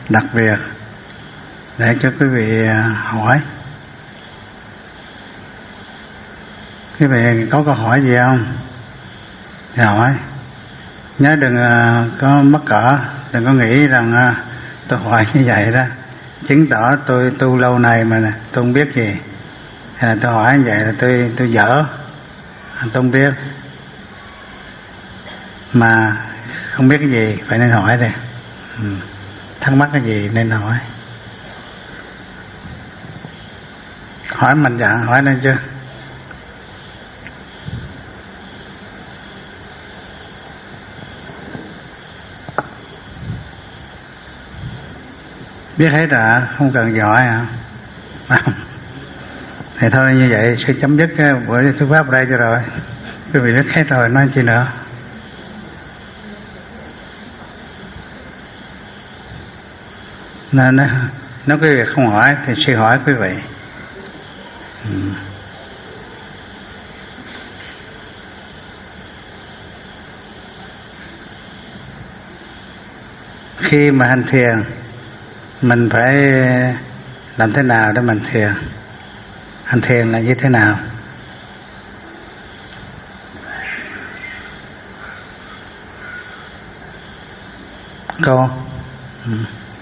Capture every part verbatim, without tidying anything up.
đặc biệt để cho quý vị hỏi. Quý vị có câu hỏi gì không? Thì hỏi. Nhớ đừng có mắc cỡ, đừng có nghĩ rằng tôi hỏi như vậy đó chứng tỏ tôi tu lâu này mà tôi không biết gì, hay là tôi hỏi như vậy là tôi tôi dở, tôi không biết. Mà không biết cái gì phải nên hỏi đây. Ừ. Thắc mắc cái gì nên hỏi. Hỏi mạnh dạn hỏi nên chưa? Biết hết rồi, không cần gì hỏi hả? Thì thôi như vậy sẽ chấm dứt cái buổi thuyết pháp ở đây cho rồi. Quý vị biết hết rồi, nói chi nữa. Nên nếu quý vị không hỏi thì sẽ hỏi quý vị. Ừ. Khi mà hành thiền mình phải làm thế nào để mình thiền? Hành thiền là như thế nào? Cô? Ừ.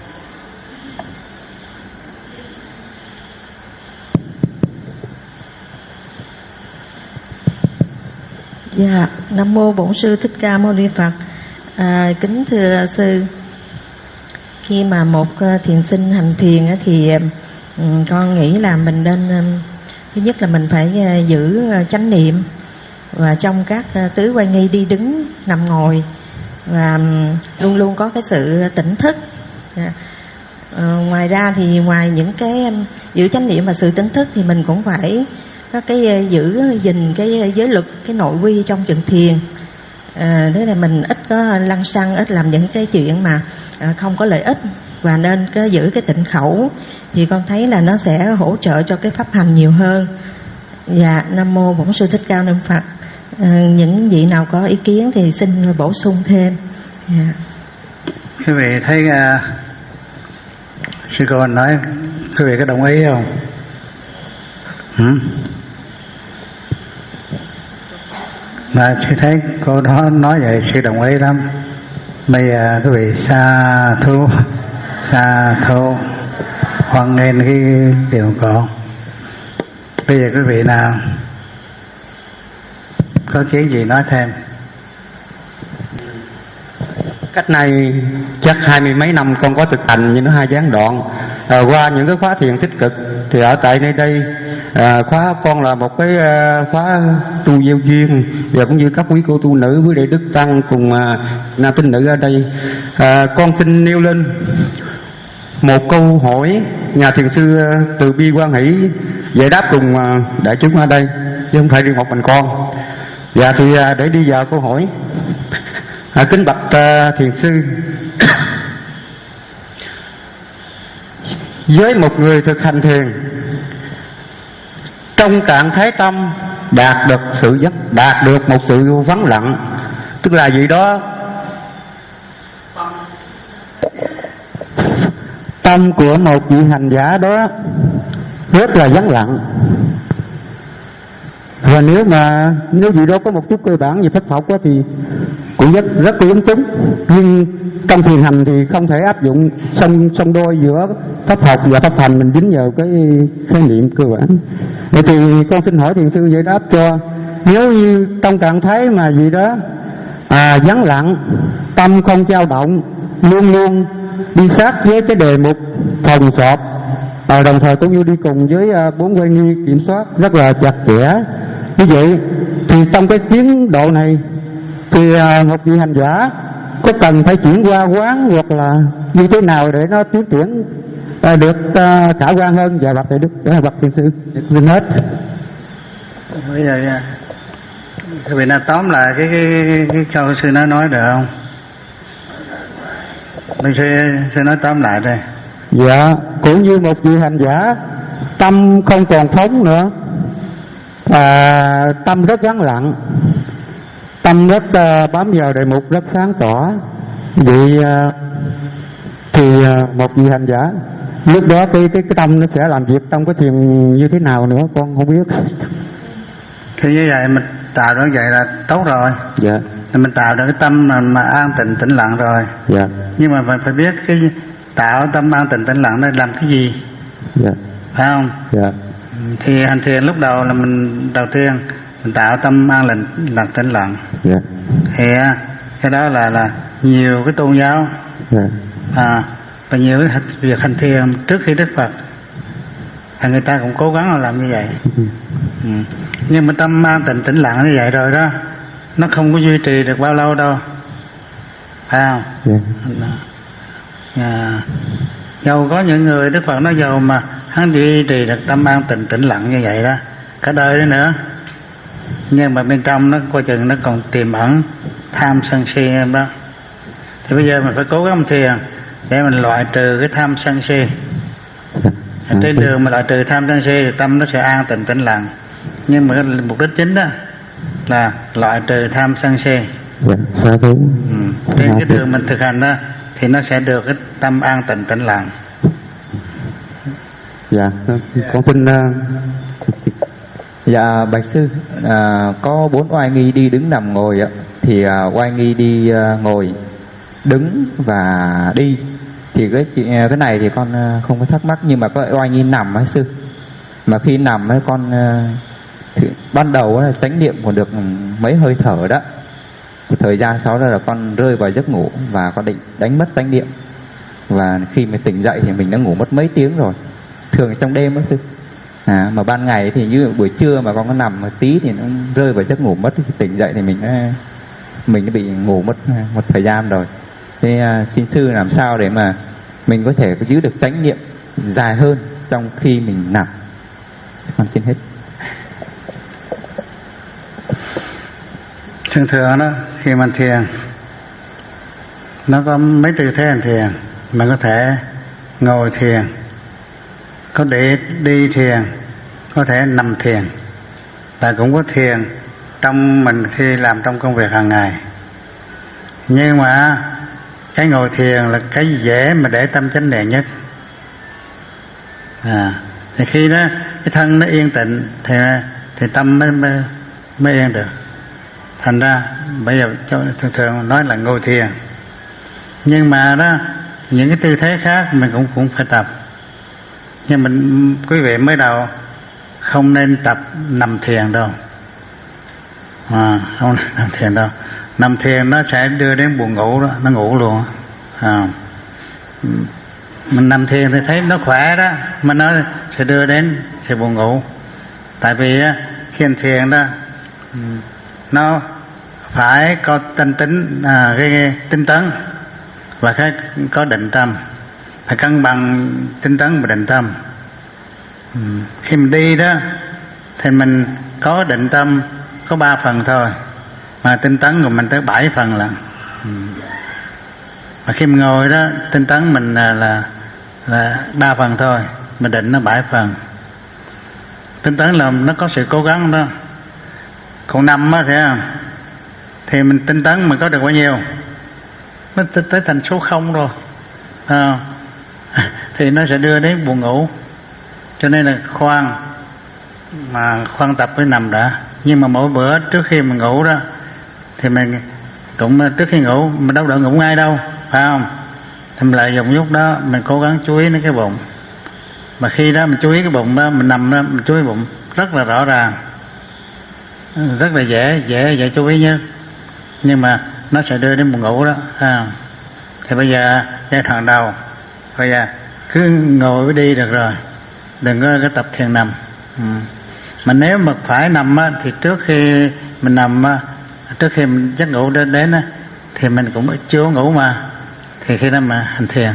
Dạ, Nam mô Bổn Sư Thích Ca Mâu Ni Phật. À, kính thưa sư, khi mà một thiền sinh hành thiền thì con nghĩ là mình nên, thứ nhất là mình phải giữ chánh niệm và trong các tứ quay nghi đi đứng nằm ngồi, và luôn luôn có cái sự tỉnh thức. À, ngoài ra thì ngoài những cái giữ chánh niệm và sự tỉnh thức thì mình cũng phải có cái giữ gìn cái giới luật, cái nội quy trong trận thiền. À, thế là mình ít có lăng xăng, ít làm những cái chuyện mà à, không có lợi ích, và nên cái giữ cái tịnh khẩu thì con thấy là nó sẽ hỗ trợ cho cái pháp hành nhiều hơn. Dạ, Nam mô Bổn Sư Thích Ca Mâu Ni Phật. À, những vị nào có ý kiến thì xin bổ sung thêm. Dạ. Quý vị thấy uh, sư cô nói, quý vị có đồng ý không? Hmm? Mà sư thấy cô đó nói vậy sư đồng ý lắm. Bây giờ quý vị sa thu sa thu hoan nghênh cái điều của. Bây giờ quý vị nào có kiến gì nói thêm? Cách này chắc hai mươi mấy năm con có thực hành như nó hai gián đoạn. À, qua những cái khóa thiền tích cực thì ở tại nơi đây à, khóa con là một cái à, khóa tu gieo duyên, và cũng như các quý cô tu nữ với đệ đức tăng cùng à, nam tín nữ ở đây. À, con xin nêu lên một câu hỏi nhà thiền sư Từ Bi Quan Hỷ giải đáp cùng à, đại chúng ở đây, chứ không phải riêng một mình con. Dạ thì à, để đi vào câu hỏi. À, kính bạch uh, thiền sư, với một người thực hành thiền trong trạng thái tâm đạt được sự giác, đạt được một sự vắng lặng, tức là gì đó tâm của một vị hành giả đó rất là vắng lặng. Và nếu mà nếu gì đó có một chút cơ bản về pháp học đó thì cũng rất rất là giống chúng, nhưng trong thiền hành thì không thể áp dụng song song đôi giữa pháp học và pháp hành, mình dính vào cái khái niệm cơ bản. Vậy thì con xin hỏi thiền sư giải đáp cho, nếu như trong trạng thái mà gì đó à, vắng lặng, tâm không dao động, luôn luôn đi sát với cái đề mục phòng sọp, à, đồng thời cũng như đi cùng với à, bốn quay nghi kiểm soát rất là chặt chẽ. Như vậy thì trong cái tiến độ này thì à, một vị hành giả có cần phải chuyển qua quán hoặc là như thế nào để nó tiến triển à, được à, khả quan hơn? Và bạch thầy đức, để bạch thiền sư dừng hết. Bây giờ thì vị nào tóm lại cái cái cái, cái câu sư nói nói được không? Bây giờ sư nói tóm lại đây. Dạ, cũng như một vị hành giả tâm không còn phóng nữa, à, tâm rất vắng lặng, tâm rất uh, bám vào đề mục, rất sáng tỏ. Vậy uh, Thì một vị hành giả lúc đó cái cái cái tâm nó sẽ làm việc trong cái thiền như thế nào nữa con không biết. Thì như vậy mình tạo được vậy là tốt rồi. Dạ. Mình tạo được cái tâm mà, mà an tịnh tĩnh lặng rồi. Dạ. Nhưng mà phải, phải biết cái tạo tâm an tịnh tĩnh lặng đây làm cái gì. Dạ. Phải không? Dạ. Thì hành thiền lúc đầu là mình đầu tiên mình tạo tâm an lành lặng tĩnh lặng. Dạ. Thì cái đó là là nhiều cái tôn giáo. Dạ. À, và nhiều cái việc hành thiền trước khi Đức Phật thì người ta cũng cố gắng làm như vậy. Ừ. Nhưng mà tâm an tịnh tĩnh lặng như vậy rồi đó, nó không có duy trì được bao lâu đâu, phải không? Yeah. À, dầu có những người Đức Phật nói dầu mà hắn duy trì được tâm an tịnh tĩnh lặng như vậy đó cả đời đó nữa, nhưng mà bên trong nó coi chừng nó còn tiềm ẩn tham sân si đó. Thì bây giờ mình phải cố gắng thiền để mình loại trừ cái tham sân si. Ở trên đường mà loại trừ tham sân si thì tâm nó sẽ an tịnh tĩnh lặng. Nhưng mà cái mục đích chính đó là loại trừ tham sân si. Dạ, ừ. Trên cái đường mình thực hành đó thì nó sẽ được cái tâm an tịnh tĩnh lặng. Dạ, con xin uh... Dạ bạch sư, à, có bốn oai nghi đi đứng nằm ngồi ạ. Thì à, oai nghi đi à, ngồi, đứng và đi. Thì cái cái này thì con à, không có thắc mắc. Nhưng mà có oai nghi nằm ấy sư. Mà khi nằm ấy con à, thì ban đầu là chánh niệm còn được mấy hơi thở đó. Thời gian sau đó là con rơi vào giấc ngủ và con định đánh mất chánh niệm. Và khi mình tỉnh dậy thì mình đã ngủ mất mấy tiếng rồi. Thường trong đêm đó sư. À, mà ban ngày thì như buổi trưa mà con có nằm một tí thì nó rơi vào giấc ngủ mất, thì tỉnh dậy thì mình đã, mình đã bị ngủ mất một thời gian rồi. Thế à, xin sư làm sao để mà mình có thể giữ được chánh niệm dài hơn trong khi mình nằm. Con xin hết. Thường thường đó khi mình thiền nó có mấy tư thế hành thiền. Mình có thể ngồi thiền, có để đi thiền, có thể nằm thiền, và cũng có thiền trong mình khi làm trong công việc hàng ngày. Nhưng mà cái ngồi thiền là cái dễ mà để tâm chánh niệm nhất. À, thì khi đó cái thân nó yên tĩnh thì thì tâm mới mới, mới yên được. Thành ra bây giờ thường thường nói là ngồi thiền, nhưng mà đó những cái tư thế khác mình cũng cũng phải tập. Nhưng mình quý vị mới đầu không nên tập nằm thiền đâu, à, không nên nằm thiền đâu. Nằm thiền nó sẽ đưa đến buồn ngủ đó, nó ngủ luôn. À, mình nằm thiền thì thấy nó khỏe đó, mà nó sẽ đưa đến sẽ buồn ngủ. Tại vì khi hành thiền đó nó phải có tinh tĩnh, à, cái tinh tấn và cái có định tâm, phải cân bằng tinh tấn và định tâm. Ừ. Khi mình đi đó thì mình có định tâm có ba phần thôi, mà tinh tấn của mình tới bảy phần lận. Ừ. Và khi mình ngồi đó tinh tấn mình là là, là ba phần thôi, mà định nó bảy phần. Tinh tấn là nó có sự cố gắng đó. Còn nằm á thì thì mình tinh tấn mình có được bao nhiêu, nó tới thành số không rồi. À, thì nó sẽ đưa đến buồn ngủ. Cho nên là khoan mà khoan tập với nằm đã. Nhưng mà mỗi bữa trước khi mình ngủ đó thì mình cũng trước khi ngủ mình đâu đợi ngủ ngay đâu, phải không? Thì mình lại dùng lúc đó mình cố gắng chú ý đến cái bụng. Mà khi đó mình chú ý cái bụng đó, mình nằm đó mình chú ý bụng rất là rõ ràng, rất là dễ dễ dễ chú ý nhất. Nhưng mà nó sẽ đưa đến buồn ngủ đó. À, thì bây giờ giai đoạn đầu bây giờ cứ ngồi với đi được rồi, đừng có cái tập thiền nằm. Ừ. Mà nếu mà phải nằm á, thì trước khi mình nằm á, trước khi mình giấc ngủ đến, đến á, thì mình cũng chưa ngủ mà, thì khi đó mà hành thiền.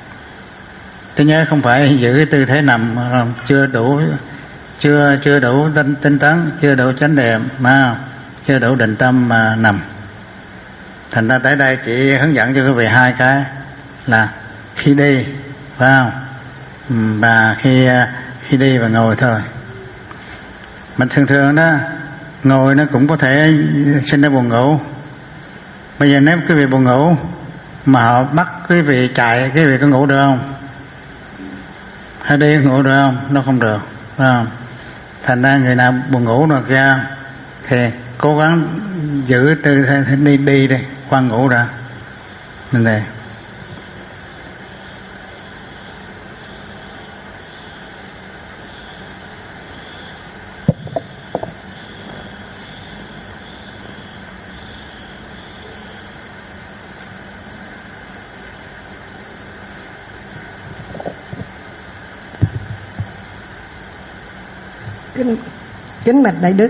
Tôi nhớ không phải giữ cái tư thế nằm chưa đủ, chưa chưa đủ tinh, tinh tấn, chưa đủ chánh niệm, mà chưa đủ định tâm mà nằm. Thành ra tới đây chị hướng dẫn cho quý vị hai cái là khi đi, phải không? Và khi khi đi và ngồi thôi. Mình thường thường đó ngồi nó cũng có thể sinh ra buồn ngủ. Bây giờ nếu quý vị buồn ngủ mà họ bắt quý vị chạy, quý vị có ngủ được không? Hay đi ngủ được không? Nó không được, phải không? Thành ra người nào buồn ngủ rồi kia thì cố gắng giữ tư thế đi đi đi, khoan ngủ ra. Nên đây. Kính, kính bạch Đại Đức,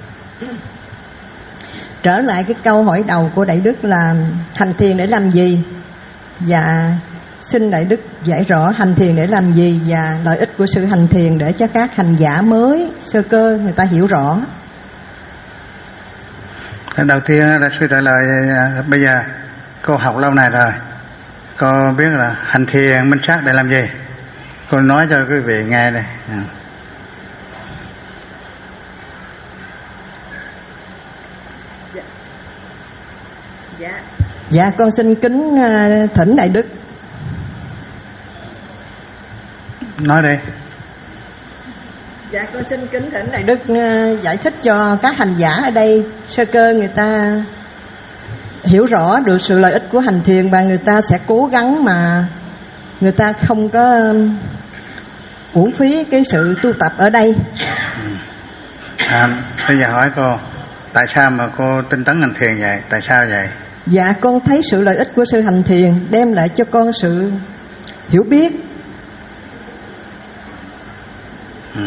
trở lại cái câu hỏi đầu của Đại Đức là hành thiền để làm gì, và xin Đại Đức giải rõ hành thiền để làm gì và lợi ích của sự hành thiền để cho các hành giả mới sơ cơ người ta hiểu rõ. Đầu tiên là sư trả lời, bây giờ cô học lâu này rồi, cô biết là hành thiền minh sát để làm gì, cô nói cho quý vị nghe đây. Dạ. Dạ con xin kính thỉnh Đại Đức. Nói đi. Dạ con xin kính thỉnh Đại Đức giải thích cho các hành giả ở đây sơ cơ người ta hiểu rõ được sự lợi ích của hành thiền, và người ta sẽ cố gắng mà người ta không có uổng phí cái sự tu tập ở đây. À, bây giờ hỏi cô, tại sao mà cô tinh tấn hành thiền vậy? Tại sao vậy? Dạ con thấy sự lợi ích của sự hành thiền đem lại cho con sự hiểu biết. Ừ.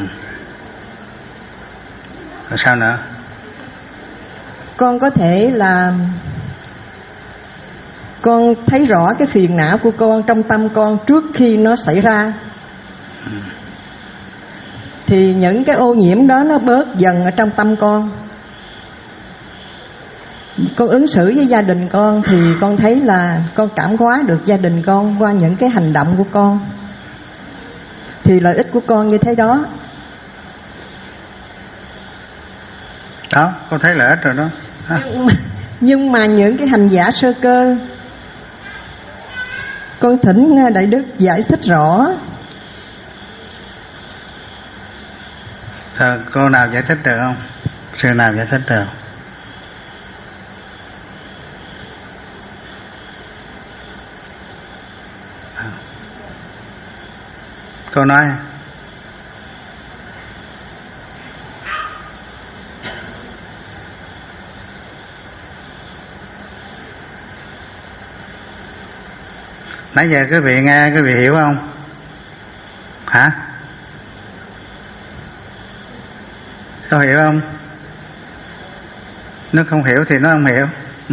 Rồi sao nữa? Con có thể là con thấy rõ cái phiền não của con trong tâm con trước khi nó xảy ra. Ừ. Thì những cái ô nhiễm đó nó bớt dần ở trong tâm con. Con ứng xử với gia đình con thì con thấy là con cảm hóa được gia đình con qua những cái hành động của con. Thì lợi ích của con như thế đó. Đó, con thấy lợi ích rồi đó. À. Nhưng, nhưng mà những cái hành giả sơ cơ, con thỉnh Đại Đức giải thích rõ. Thôi, cô nào giải thích được không? Sư nào giải thích được? À. Cô nói. Nãy giờ quý vị nghe, quý vị hiểu không? Hả? Có hiểu không? Nếu không hiểu thì nó không hiểu.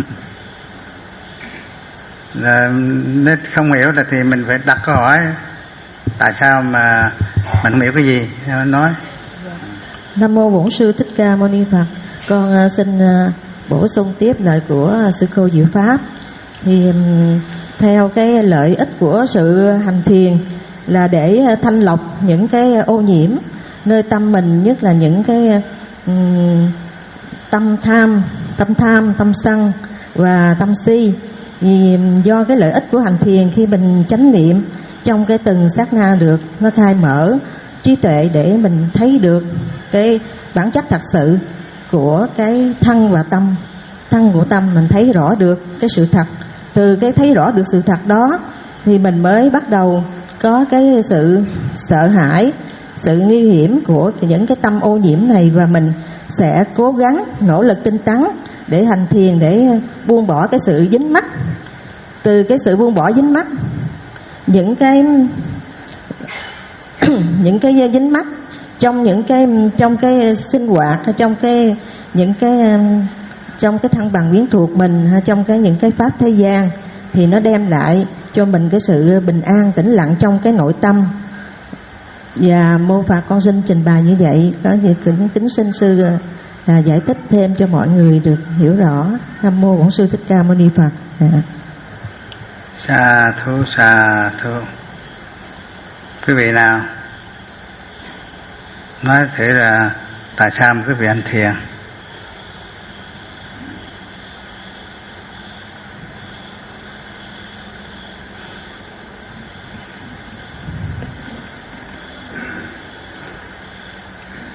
Là, nếu không hiểu là thì mình phải đặt câu hỏi tại sao mà mình không hiểu cái gì, nói. Nam mô Bổn Sư Thích Ca Mâu Ni Phật. Con uh, xin uh, bổ sung tiếp lời của uh, sư cô Diệu Pháp. Thì um, theo cái lợi ích của sự hành thiền là để uh, thanh lọc những cái ô nhiễm nơi tâm mình, nhất là những cái um, tâm tham, tâm tham, tâm sân và tâm si. Vì do cái lợi ích của hành thiền, khi mình chánh niệm trong cái từng sát na được, nó khai mở trí tuệ để mình thấy được cái bản chất thật sự của cái thân và tâm. Thân của tâm mình thấy rõ được cái sự thật. Từ cái thấy rõ được sự thật đó thì mình mới bắt đầu có cái sự sợ hãi, sự nguy hiểm của những cái tâm ô nhiễm này, và mình sẽ cố gắng nỗ lực tinh tấn để hành thiền, để buông bỏ cái sự dính mắc. Từ cái sự buông bỏ dính mắc, những cái những cái dính mắc trong những cái trong cái sinh hoạt, trong cái những cái trong cái thân bằng quyến thuộc mình, trong cái những cái pháp thế gian, thì nó đem lại cho mình cái sự bình an tĩnh lặng trong cái nội tâm. Và mô Phật con xin trình bày như vậy, có gì kính kính xin sư à, giải thích thêm cho mọi người được hiểu rõ. Nam mô Bổn Sư Thích Ca Mâu Ni Phật. À. Sa thú sa thú. Quý vị nào nói thử là tại sao quý vị hành thiền?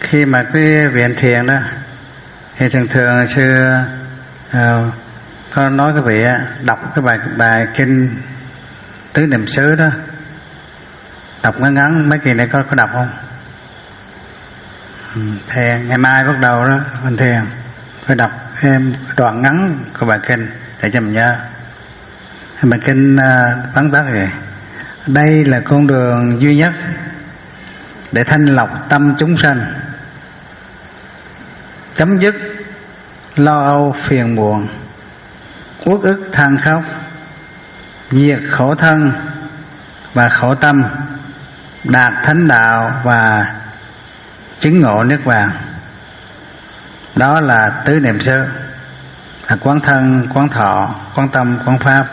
khi mà cái viện thiền đó thì thường thường sư uh, có nói cái vị đọc cái bài bài kinh tứ niệm xứ đó, đọc ngắn ngắn mấy kỳ này có có đọc không? Ừ, thì ngày mai bắt đầu đó mình thiền phải đọc thêm đoạn ngắn của bài kinh để cho mình nhớ. Bài kinh uh, tóm tắt vậy: đây là con đường duy nhất để thanh lọc tâm chúng sanh, chấm dứt lo âu phiền muộn, uất ức than khóc, diệt khổ thân và khổ tâm, đạt thánh đạo và chứng ngộ niết bàn. Đó là tứ niệm xứ, là quán thân, quán thọ, quán tâm, quán pháp.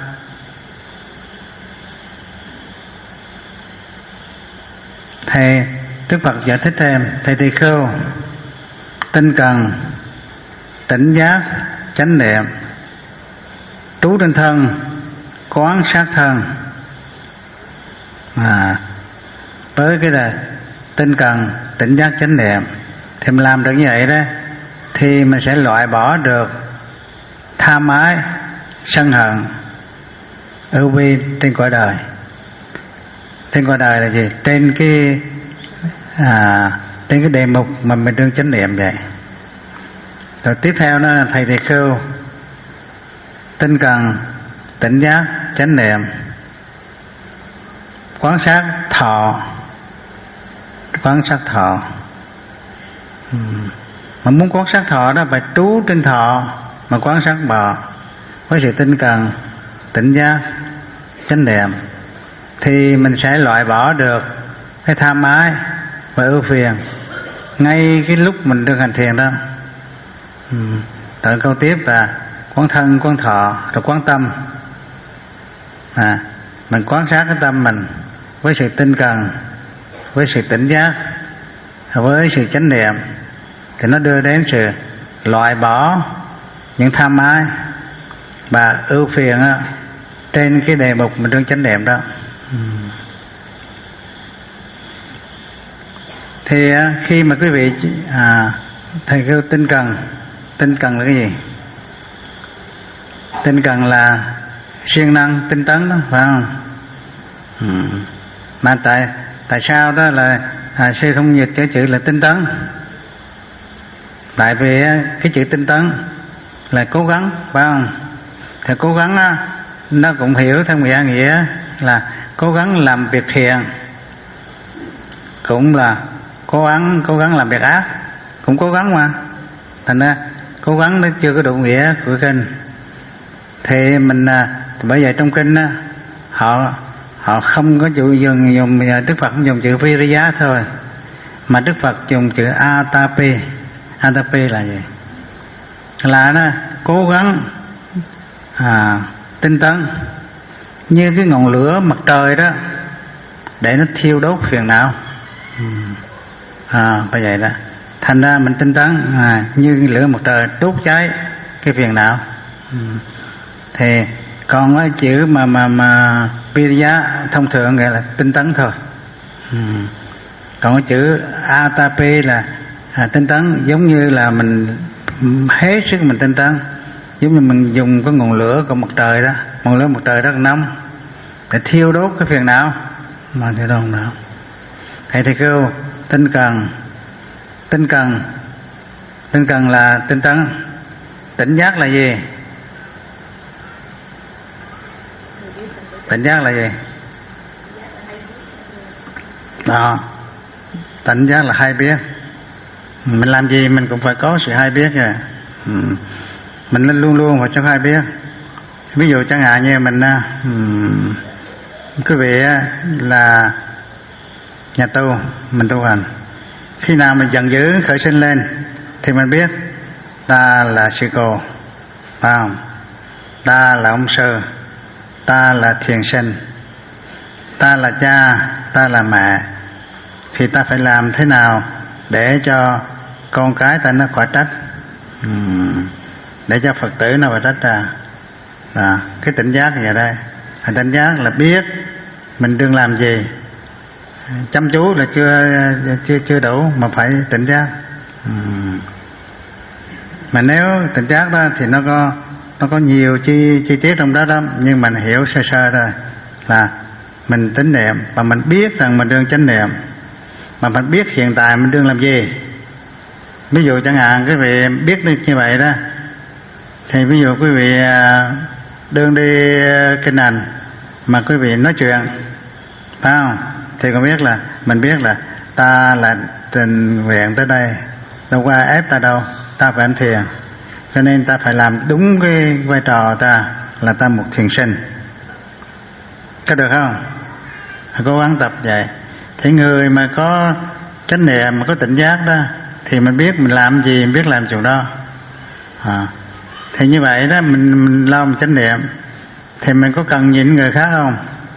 Thầy Đức Phật giải thích thêm: thầy tỳ khưu, tinh cần, tỉnh giác, chánh niệm, trú trên thân, quán sát thân. À, với cái là tinh cần, tỉnh giác, chánh niệm thì mình làm được như vậy đó, thì mình sẽ loại bỏ được tham ái, sân hận, ưu bi trên cõi đời. Trên cõi đời là gì? Trên cái à, trên cái đề mục mà mình đương chánh niệm vậy. Rồi tiếp theo đó là thầy tỳ khưu, tinh cần, tỉnh giác, chánh niệm, quán sát thọ, quán sát thọ. Ừ. Mà muốn quán sát thọ đó phải trú trên thọ mà quán sát bọ với sự tinh cần, tỉnh giác, chánh niệm, thì mình sẽ loại bỏ được cái tham ái và ưu phiền ngay cái lúc mình được hành thiền đó. Ừ. Tới câu tiếp là quán thân, quán thọ, rồi quán tâm. À, mình quan sát cái tâm mình với sự tinh cần, với sự tỉnh giác, với sự chánh niệm, thì nó đưa đến sự loại bỏ những tham ái và ưu phiền đó, trên cái đề mục mình đương chánh niệm đó. Ừ. Thì khi mà quý vị à, thầy kêu tinh cần, tinh cần là cái gì? Tinh cần là siêng năng, tinh tấn đó, phải không? Ừ. Mà tại tại sao đó là à, sư không dịch cái chữ là tinh tấn? Tại vì cái chữ tinh tấn là cố gắng, phải không? Thì cố gắng á, nó cũng hiểu theo nghĩa nghĩa là cố gắng làm việc thiện, cũng là cố gắng cố gắng làm việc ác, cũng cố gắng mà. Thành ra cố gắng nó chưa có đủ nghĩa của kinh. Thì mình bởi vậy trong kinh á, họ họ không có dùng dùng dùng Đức Phật không dùng chữ Viriya thôi, mà Đức Phật dùng chữ Atapi. Atapi là gì? Là nó cố gắng à, tinh tấn như cái ngọn lửa mặt trời đó để nó thiêu đốt phiền não. À, phải vậy đó. Thành ra mình tinh tấn à, như lửa mặt trời đốt cháy cái phiền não. Ừ. Thì còn cái chữ mà mà mà Viriya thông thường gọi là tinh tấn thôi. Ừ. Còn cái chữ Atapi là à, tinh tấn giống như là mình hết sức mình tinh tấn, giống như mình dùng cái ngọn lửa của mặt trời đó, ngọn lửa mặt trời rất nóng để thiêu đốt cái phiền não mà thiêu đốt não. Thầy thì kêu tinh cần, tinh cần, tinh cần là tinh tấn. Tỉnh giác là gì? Tỉnh giác là gì? Đó, tỉnh giác là hay biết. Mình làm gì mình cũng phải có sự hay biết kìa. Ừ. Mình nên luôn luôn phải cho hay biết. Ví dụ chẳng hạn như mình um, quý vị là nhà tu, mình tu hành, khi nào mình giận dữ khởi sinh lên thì mình biết ta là sư cô, phải không? Ta là ông sư, ta là thiền sinh, ta là cha, ta là mẹ, thì ta phải làm thế nào để cho con cái ta nó khỏi trách, uhm, để cho Phật tử nó khỏi trách ra. À, cái tỉnh giác như vậy đây. Tỉnh giác là biết mình đừng làm gì chăm chú là chưa chưa chưa đủ, mà phải tỉnh giác. Ừ. Mà nếu tỉnh giác đó thì nó có nó có nhiều chi chi tiết trong đó lắm, nhưng mình hiểu sơ sơ thôi là mình tín niệm và mình biết rằng mình đương chánh niệm, mà mình biết hiện tại mình đương làm gì. Ví dụ chẳng hạn quý vị biết được như vậy đó, thì ví dụ quý vị đương đi kinh hành mà quý vị nói chuyện, phải không? Thì có biết là mình biết là ta là tình nguyện tới đây, đâu có ai ép ta đâu, ta phải hành thiền, cho nên ta phải làm đúng cái vai trò ta là ta một thiền sinh. Có được không? Phải cố gắng tập vậy. Thì người mà có chánh niệm, mà có tỉnh giác đó, thì mình biết mình làm gì, mình biết làm chuyện đó. À, thì như vậy đó, mình, mình lo mình chánh niệm, thì mình có cần nhìn người khác không?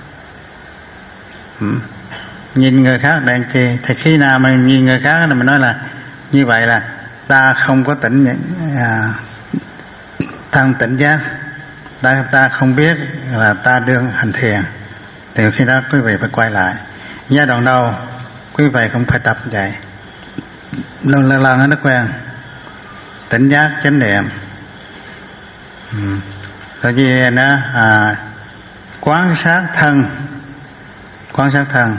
Ừ. Nhìn người khác đây thì, thì khi nào mình nhìn người khác là mình nói là như vậy là ta không có tỉnh à, tăng tỉnh giác, ta, ta không biết là ta đương hành thiền. Thì khi đó quý vị phải quay lại. Giai đoạn đầu quý vị cũng phải tập vậy, lần lần lần nó quen tỉnh giác chánh niệm. Ừ. Rồi gì nữa à, quan sát thân, quan sát thân,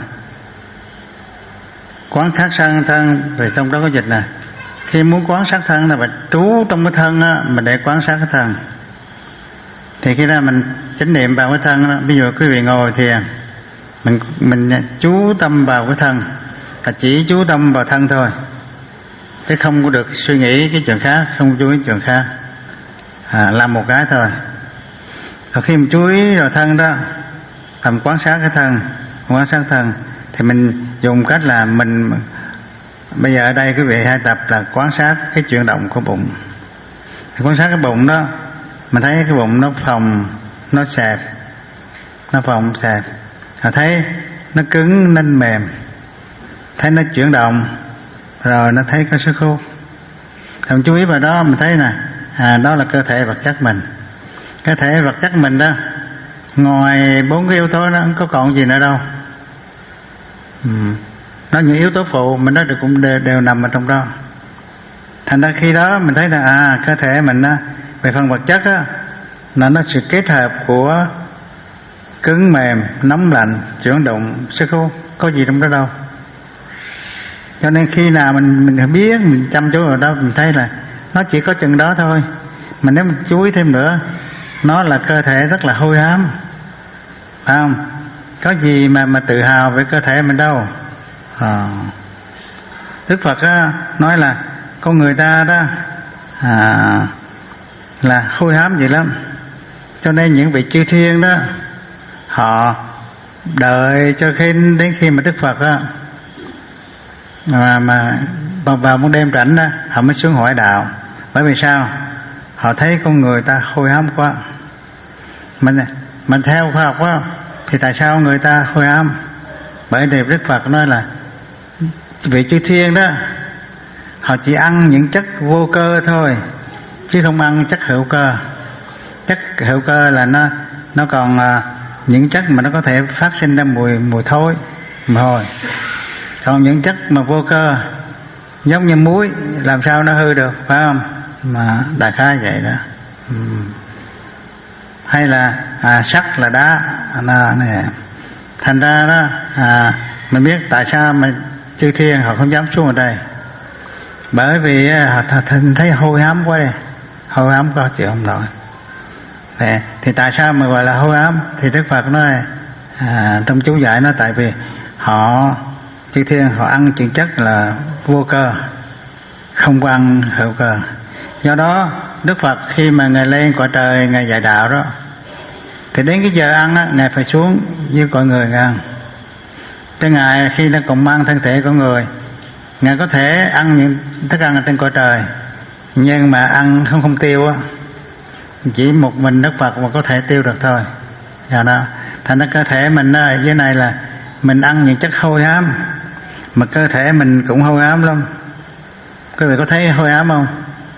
quan sát thân thân rồi trong đó có dịch nè. Khi muốn quan sát thân là phải trú trong cái thân á, mình để quan sát cái thân. Thì khi đó mình chánh niệm vào cái thân đó. Ví dụ quý vị ngồi thiền, mình mình chú tâm vào cái thân, là chỉ chú tâm vào thân thôi, chứ không có được suy nghĩ cái chuyện khác, không chú ý chuyện khác, à, làm một cái thôi. Rồi khi mình chú ý vào thân đó, làm quan sát cái thân, quan sát thân, thì mình dùng cách là mình bây giờ ở đây quý vị hai tập là quan sát cái chuyển động của bụng. Thì quan sát cái bụng đó, mình thấy cái bụng nó phồng, nó xẹp, nó phồng xẹp, rồi thấy nó cứng nên mềm, thấy nó chuyển động, rồi nó thấy có sức hút. Mình chú ý vào đó, mình thấy nè, à, đó là cơ thể vật chất mình. Cơ thể vật chất mình đó, ngoài bốn cái yếu tố đó không có còn gì nữa đâu. Ừ. Nó những yếu tố phụ mình nó được cũng đều, đều nằm ở trong đó. Thành ra khi đó mình thấy là à, cơ thể mình á, về phần vật chất á, là nó sự kết hợp của cứng mềm, nóng lạnh, chuyển động, sức hút, có gì trong đó đâu. Cho nên khi nào mình mình biết, mình chăm chú vào đó, mình thấy là nó chỉ có chừng đó thôi. Mà nếu mình chú ý thêm nữa, nó là cơ thể rất là hôi hám, phải không? Có gì mà mà tự hào về cơ thể mình đâu. À, Đức Phật á, nói là con người ta đó à, là hôi hám gì lắm. Cho nên những vị chư thiên đó, họ đợi cho khi đến khi mà Đức Phật á, mà mà vào, vào một đêm rảnh đó, họ mới xuống hỏi đạo. Bởi vì sao? Họ thấy con người ta hôi hám quá. Mình mình theo khoa học quá, thì tại sao người ta hôi hám? Bởi vì Đức Phật nói là vị chư thiên đó, họ chỉ ăn những chất vô cơ thôi, chứ không ăn chất hữu cơ. Chất hữu cơ là nó nó còn à, những chất mà nó có thể phát sinh ra mùi mùi thối, mùi hôi. Còn những chất mà vô cơ, giống như muối, làm sao nó hư được, phải không? Mà đại khái vậy đó. Ừ. Hay là à, sắt là đá, là này. Thành ra đó à, mình biết tại sao mà chư thiên họ không dám xuống ở đây. Bởi vì họ thấy hôi hám quá đây, hôi hám có chịu không nổi. Nè, thì tại sao mà gọi là hôi ám? Thì Đức Phật nói à, trong chú giải nó tại vì họ chư thiên họ ăn những chất là vô cơ, không có ăn hữu cơ. Do đó Đức Phật khi mà ngài lên cõi trời ngài dạy đạo đó, thì đến cái giờ ăn á, ngài phải xuống với cõi người ngài ăn. Cái ngài khi nó còn mang thân thể của người, ngài có thể ăn những thức ăn ở trên cõi trời, nhưng mà ăn không không tiêu á, chỉ một mình Đức Phật mà có thể tiêu được thôi. Do đó thành ra cơ thể mình ở dưới này là mình ăn những chất hôi ám, mà cơ thể mình cũng hôi ám lắm. Quý vị có thấy hôi ám không?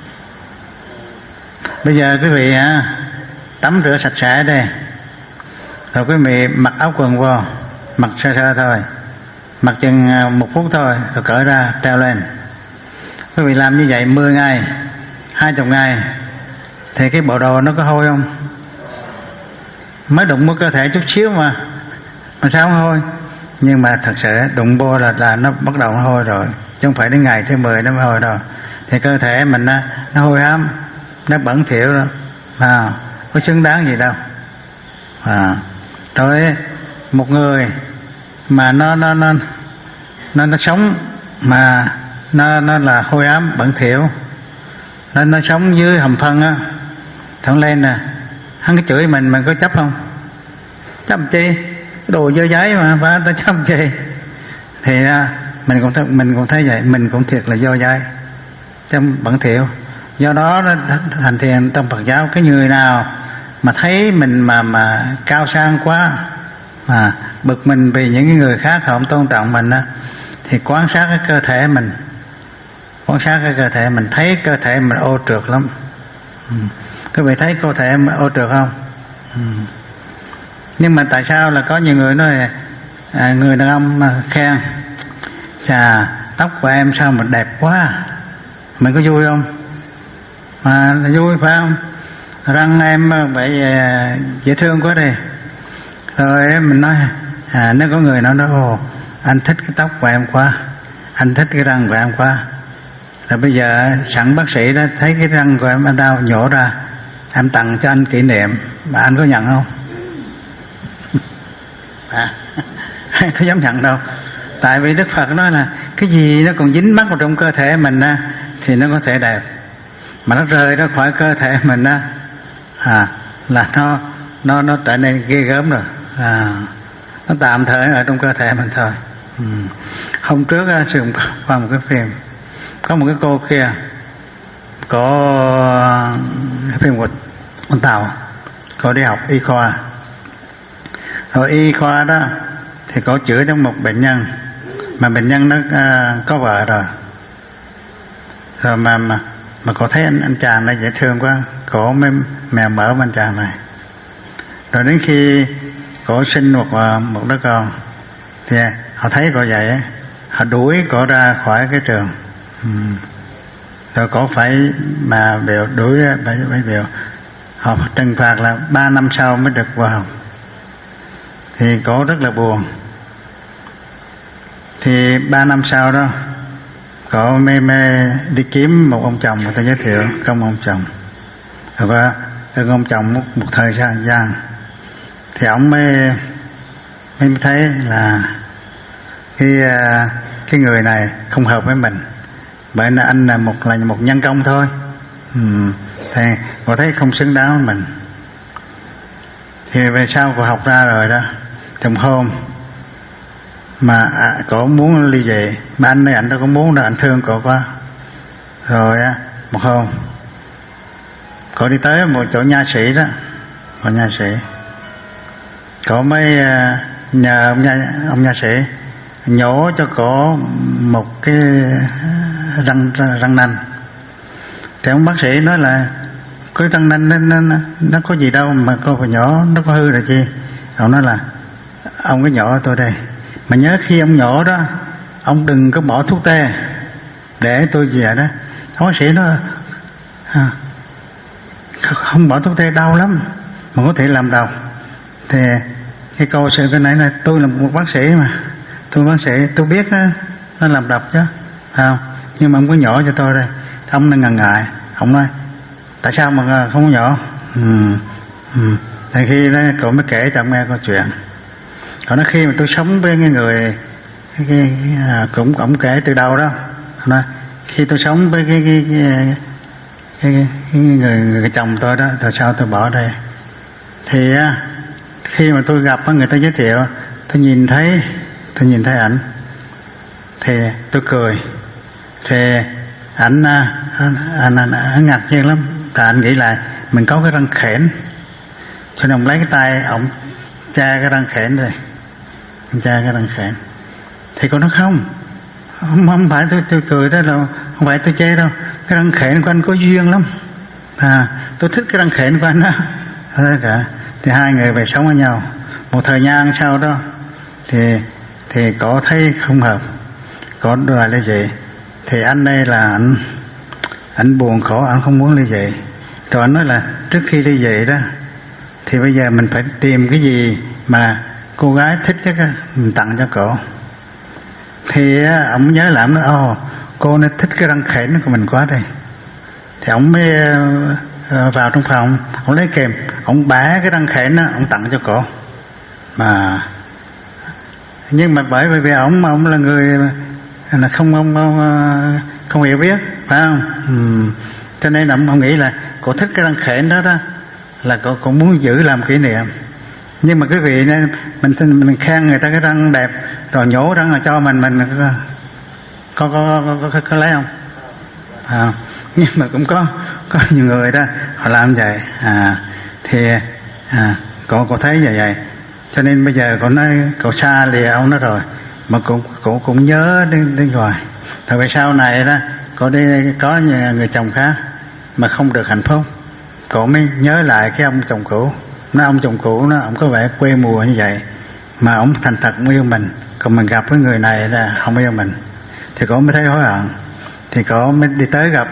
Bây giờ quý vị à, tắm rửa sạch sẽ đây, rồi quý vị mặc áo quần vô, mặc sơ sơ thôi, mặc chừng một phút thôi rồi cởi ra treo lên. Quý vị làm như vậy mười ngày, hai chục ngày thì cái bộ đồ nó có hôi không? Mới đụng vào cơ thể chút xíu mà mà sao không hôi? Nhưng mà thật sự đụng vô là là nó bắt đầu nó hôi rồi, chứ không phải đến ngày thứ mười nó mới hôi đâu. Thì cơ thể mình nó, nó hôi hám, nó bẩn thỉu rồi, à, có xứng đáng gì đâu. À, rồi một người mà nó nó nó nó nó sống mà nó nó là hôi ám bẩn thỉu, nó nó sống dưới hầm phân á, thẳng lên nè, hắn cái chửi mình mình có chấp không? Chấp chi? Cái đồ dơ giấy mà phải ta chấp chi? Thì mình cũng th- mình cũng thấy vậy, mình cũng thiệt là dơ giấy, trong bẩn thỉu. Do đó nó hành thiền trong Phật giáo, cái người nào mà thấy mình mà mà cao sang quá, mà bực mình vì những người khác họ không tôn trọng mình á, thì quan sát cái cơ thể mình, quan sát cái cơ thể mình, thấy cơ thể mình ô trượt lắm. Ừ. Quý vị thấy cơ thể mình ô trượt không? Ừ. Nhưng mà tại sao là có nhiều người nói à, người đàn ông mà khen chà tóc của em sao mà đẹp quá, mình có vui không? Mà vui phải không? Răng em vậy dễ thương quá đi. Rồi mình nói à, nếu có người nói đó, ồ anh thích cái tóc của em quá, anh thích cái răng của em quá. Rồi bây giờ sẵn bác sĩ đó thấy cái răng của em ở đâu nhổ ra, em tặng cho anh kỷ niệm, mà anh có nhận không? À, có dám nhận đâu. Tại vì Đức Phật nói là cái gì nó còn dính mắc vào trong cơ thể mình á, thì nó có thể đẹp, mà nó rời ra khỏi cơ thể mình á, à, là nó nó nó trở nên ghê gớm rồi. À, nó tạm thời ở trong cơ thể mình thôi. Ừ. Hôm trước á, sử dụng qua một cái phim, có một cái cô kia có cái phim của con Tàu, cô đi học y khoa. Rồi y khoa đó thì có chữa cho một bệnh nhân, mà bệnh nhân nó à, có vợ rồi. Rồi mà mà mà cô thấy anh, anh chàng này dễ thương quá, cổ mới mèo mỡ anh chàng này. Rồi đến khi cổ sinh một một đứa con thì họ thấy cổ vậy, họ đuổi cổ ra khỏi cái trường. Ừ. Rồi cổ phải mà biểu đuổi phải phải biểu họ trừng phạt là ba năm sau mới được vào. Thì cổ rất là buồn. Thì ba năm sau đó cổ mê mê đi kiếm một ông chồng, người ta giới thiệu có một ông chồng. Rồi có ông chồng một, một thời gian thì ông mới mới thấy là cái cái người này không hợp với mình, bởi là anh là một là một nhân công thôi. Ừ. Thì cô thấy không xứng đáng với mình. Thì về sau cô học ra rồi đó, trong hôm mà à, cổ muốn ly dị, mà anh này anh đâu có muốn đâu, anh thương cổ quá. Rồi á, một hôm cổ đi tới một chỗ nha sĩ đó, một nha sĩ, cổ mới nhờ ông nha, ông nha sĩ nhổ cho cổ một cái răng răng nanh. Thì ông bác sĩ nói là cái răng nanh nó, nó, nó có gì đâu mà cô phải nhổ, nó có hư rồi chi. Ông nói là ông cứ nhổ tôi đây, mà nhớ khi ông nhổ đó ông đừng có bỏ thuốc tê để tôi về đó. Ông bác sĩ nói à, không bỏ thuốc tê đau lắm mà có thể làm độc. Thì cái câu sự cái này là tôi là một bác sĩ mà, tôi bác sĩ tôi biết đó, nó làm độc chứ, không? Nhưng mà ông cứ nhỏ cho tôi đây. Ông nên ngần ngại, ông nói tại sao mà không có nhỏ? Ừ, ừ. Thì khi đó cậu mới kể cho ông nghe câu chuyện. Cậu nói khi mà tôi sống với cái người cái, cái, à, cũng ổng kể từ đầu đó, nói khi tôi sống với cái cái cái, cái, cái, cái người, người chồng tôi đó, rồi sao tôi bỏ đây. Thì á, khi mà tôi gặp người ta giới thiệu, tôi nhìn thấy tôi nhìn thấy ảnh thì tôi cười. Thì ảnh anh, anh, anh, anh ngạc nhiên lắm, tại anh nghĩ lại mình có cái răng khểnh, cho nên ông lấy cái tay ông cha cái răng khểnh rồi, ông cha cái răng khểnh. Thì cô nói không, không, không phải tôi, tôi cười đó đâu, không phải tôi chê đâu, cái răng khểnh của anh có duyên lắm, à tôi thích cái răng khểnh của anh đó. Thế cả thì hai người về sống với nhau một thời gian sau đó thì thì cổ thấy không hợp, cổ đòi ly dị. Thì anh đây là anh anh buồn khổ, anh không muốn ly dị. Rồi anh nói là trước khi ly dị đó thì bây giờ mình phải tìm cái gì mà cô gái thích nhất á, mình tặng cho cổ. Thì ông nhớ lại, nói ồ cô nó thích cái răng khểnh của mình quá đây. Thì ông mới uh, vào trong phòng, ông lấy kềm, ông bẻ cái răng khểnh đó, ông tặng cho cổ. Mà nhưng mà bởi vì ông ông là người là không ông, ông không hiểu biết, phải không? Ừ. Cho nên là ông, ông nghĩ là cổ thích cái răng khểnh đó đó, là cổ cũng muốn giữ làm kỷ niệm. Nhưng mà quý vị nên mình mình khen người ta cái răng đẹp rồi nhổ răng là cho mình mình có có có, có, có, có lấy không? À, nhưng mà cũng có có nhiều người đó họ làm vậy. À, thì à, cô cô thấy vậy vậy, cho nên bây giờ cô nói cậu xa lìa ông đó rồi, mà cũng cũng cũng nhớ đến đến rồi. Rồi về sau này đó cô đi có người chồng khác mà không được hạnh phúc, cô mới nhớ lại cái ông chồng cũ. Nói ông chồng cũ nó ông có vẻ quê mùa như vậy mà ông thành thật yêu mình, còn mình gặp cái người này là không yêu mình, thì cô mới thấy hối hận. Thì cô mới đi tới gặp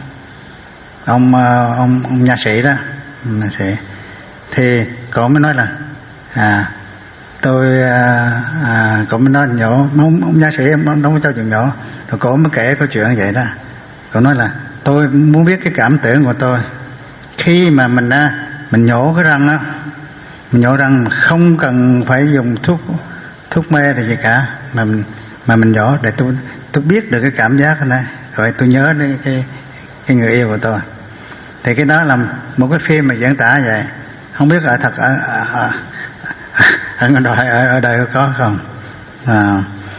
ông ông, ông nha sĩ đó, nha sĩ. Thì cô mới nói là à tôi à, à cô mới nói nhổ, ông, ông nha sĩ ông đâu có cho chuyện nhổ. Rồi cô mới kể câu chuyện như vậy đó. Cô nói là tôi muốn biết cái cảm tưởng của tôi khi mà mình à, mình nhổ cái răng á, mình nhổ răng mà không cần phải dùng thuốc thuốc mê thì gì cả, mà mình mà mình nhổ để tôi tôi biết được cái cảm giác này, rồi tôi nhớ đến cái cái người yêu của tôi. Thì cái đó là một cái phim mà diễn tả vậy, không biết ở thật ở ở, ở, ở, ở, ở đây có không? À,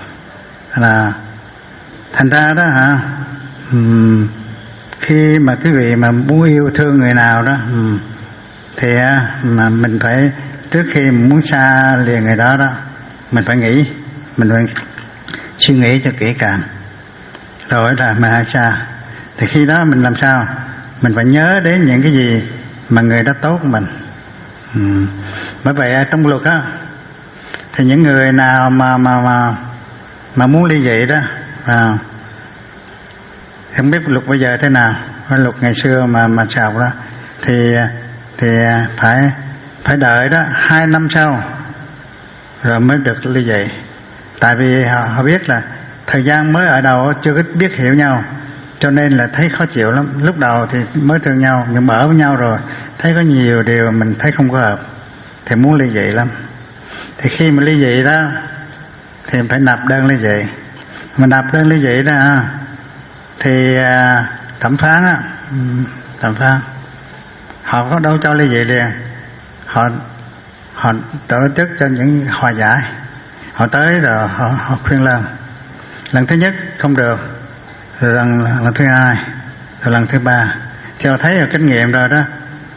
là thành ra đó hả, uhm, khi mà quý vị mà muốn yêu thương người nào đó uhm, thì mà mình phải trước khi mình muốn xa lìa người đó đó, mình phải nghĩ, mình phải suy nghĩ cho kỹ càng rồi là mà xa. Thì khi đó mình làm sao mình phải nhớ đến những cái gì mà người đó tốt của mình. Ừ. Bởi vậy trong luật á thì những người nào mà mà mà mà muốn ly dị đó à, không biết luật bây giờ thế nào, cái luật ngày xưa mà mà chào đó thì thì phải phải đợi đó hai năm sau rồi mới được ly dị. Tại vì họ, họ biết là thời gian mới ở đầu chưa có biết hiểu nhau, cho nên là thấy khó chịu lắm. Lúc đầu thì mới thương nhau, nhưng mà ở với nhau rồi thấy có nhiều điều mình thấy không có hợp thì muốn ly dị lắm. Thì khi mà ly dị đó thì phải nộp đơn ly dị. Mà nộp đơn ly dị đó thì thẩm phán á, thẩm phán họ có đâu cho ly dị liền, họ họ tổ chức cho những hòa giải. Họ tới rồi họ, họ khuyên lần lần thứ nhất không được, rồi lần, lần thứ hai, rồi lần thứ ba. Thì họ thấy là kinh nghiệm rồi đó,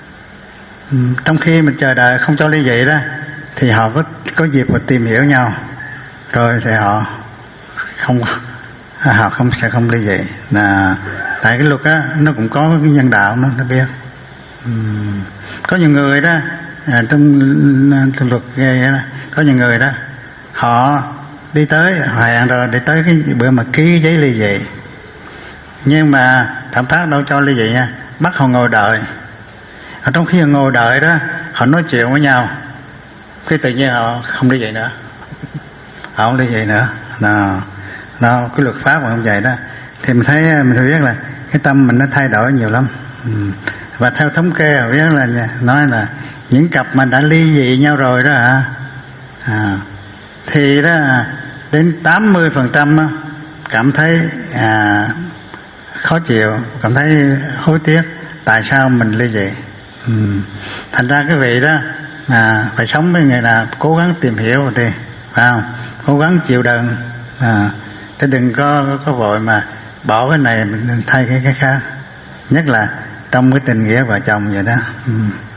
trong khi mình chờ đợi không cho ly dị đó thì họ có có dịp mà tìm hiểu nhau, rồi thì họ không họ không sẽ không ly dị. Là tại cái luật á nó cũng có cái nhân đạo nó nó biết. Uhm, có nhiều người đó à, trong, trong luật ghê đó, có nhiều người đó họ đi tới hẹn rồi để tới cái bữa mà ký giấy ly dị, nhưng mà thẩm phán đâu cho ly dị nha, bắt họ ngồi đợi. Ở trong khi họ ngồi đợi đó họ nói chuyện với nhau, khi tự nhiên họ không ly dị nữa, họ không ly dị nữa. Nào, nào cái luật pháp mà không vậy đó thì mình thấy mình thấy biết là cái tâm mình nó thay đổi nhiều lắm. Ừ. Và theo thống kê họ biết là nói là những cặp mà đã ly dị nhau rồi đó hả, à, thì đó đến tám mươi phần trăm cảm thấy à, khó chịu, cảm thấy hối tiếc tại sao mình ly dị. Ừ. Thành ra cái vị đó à, phải sống với người nào cố gắng tìm hiểu đi, phải không? Cố gắng chịu đựng, à, chứ đừng có có vội mà bỏ cái này mình thay cái cái khác, nhất là trong cái tình nghĩa vợ chồng vậy đó. Ừ.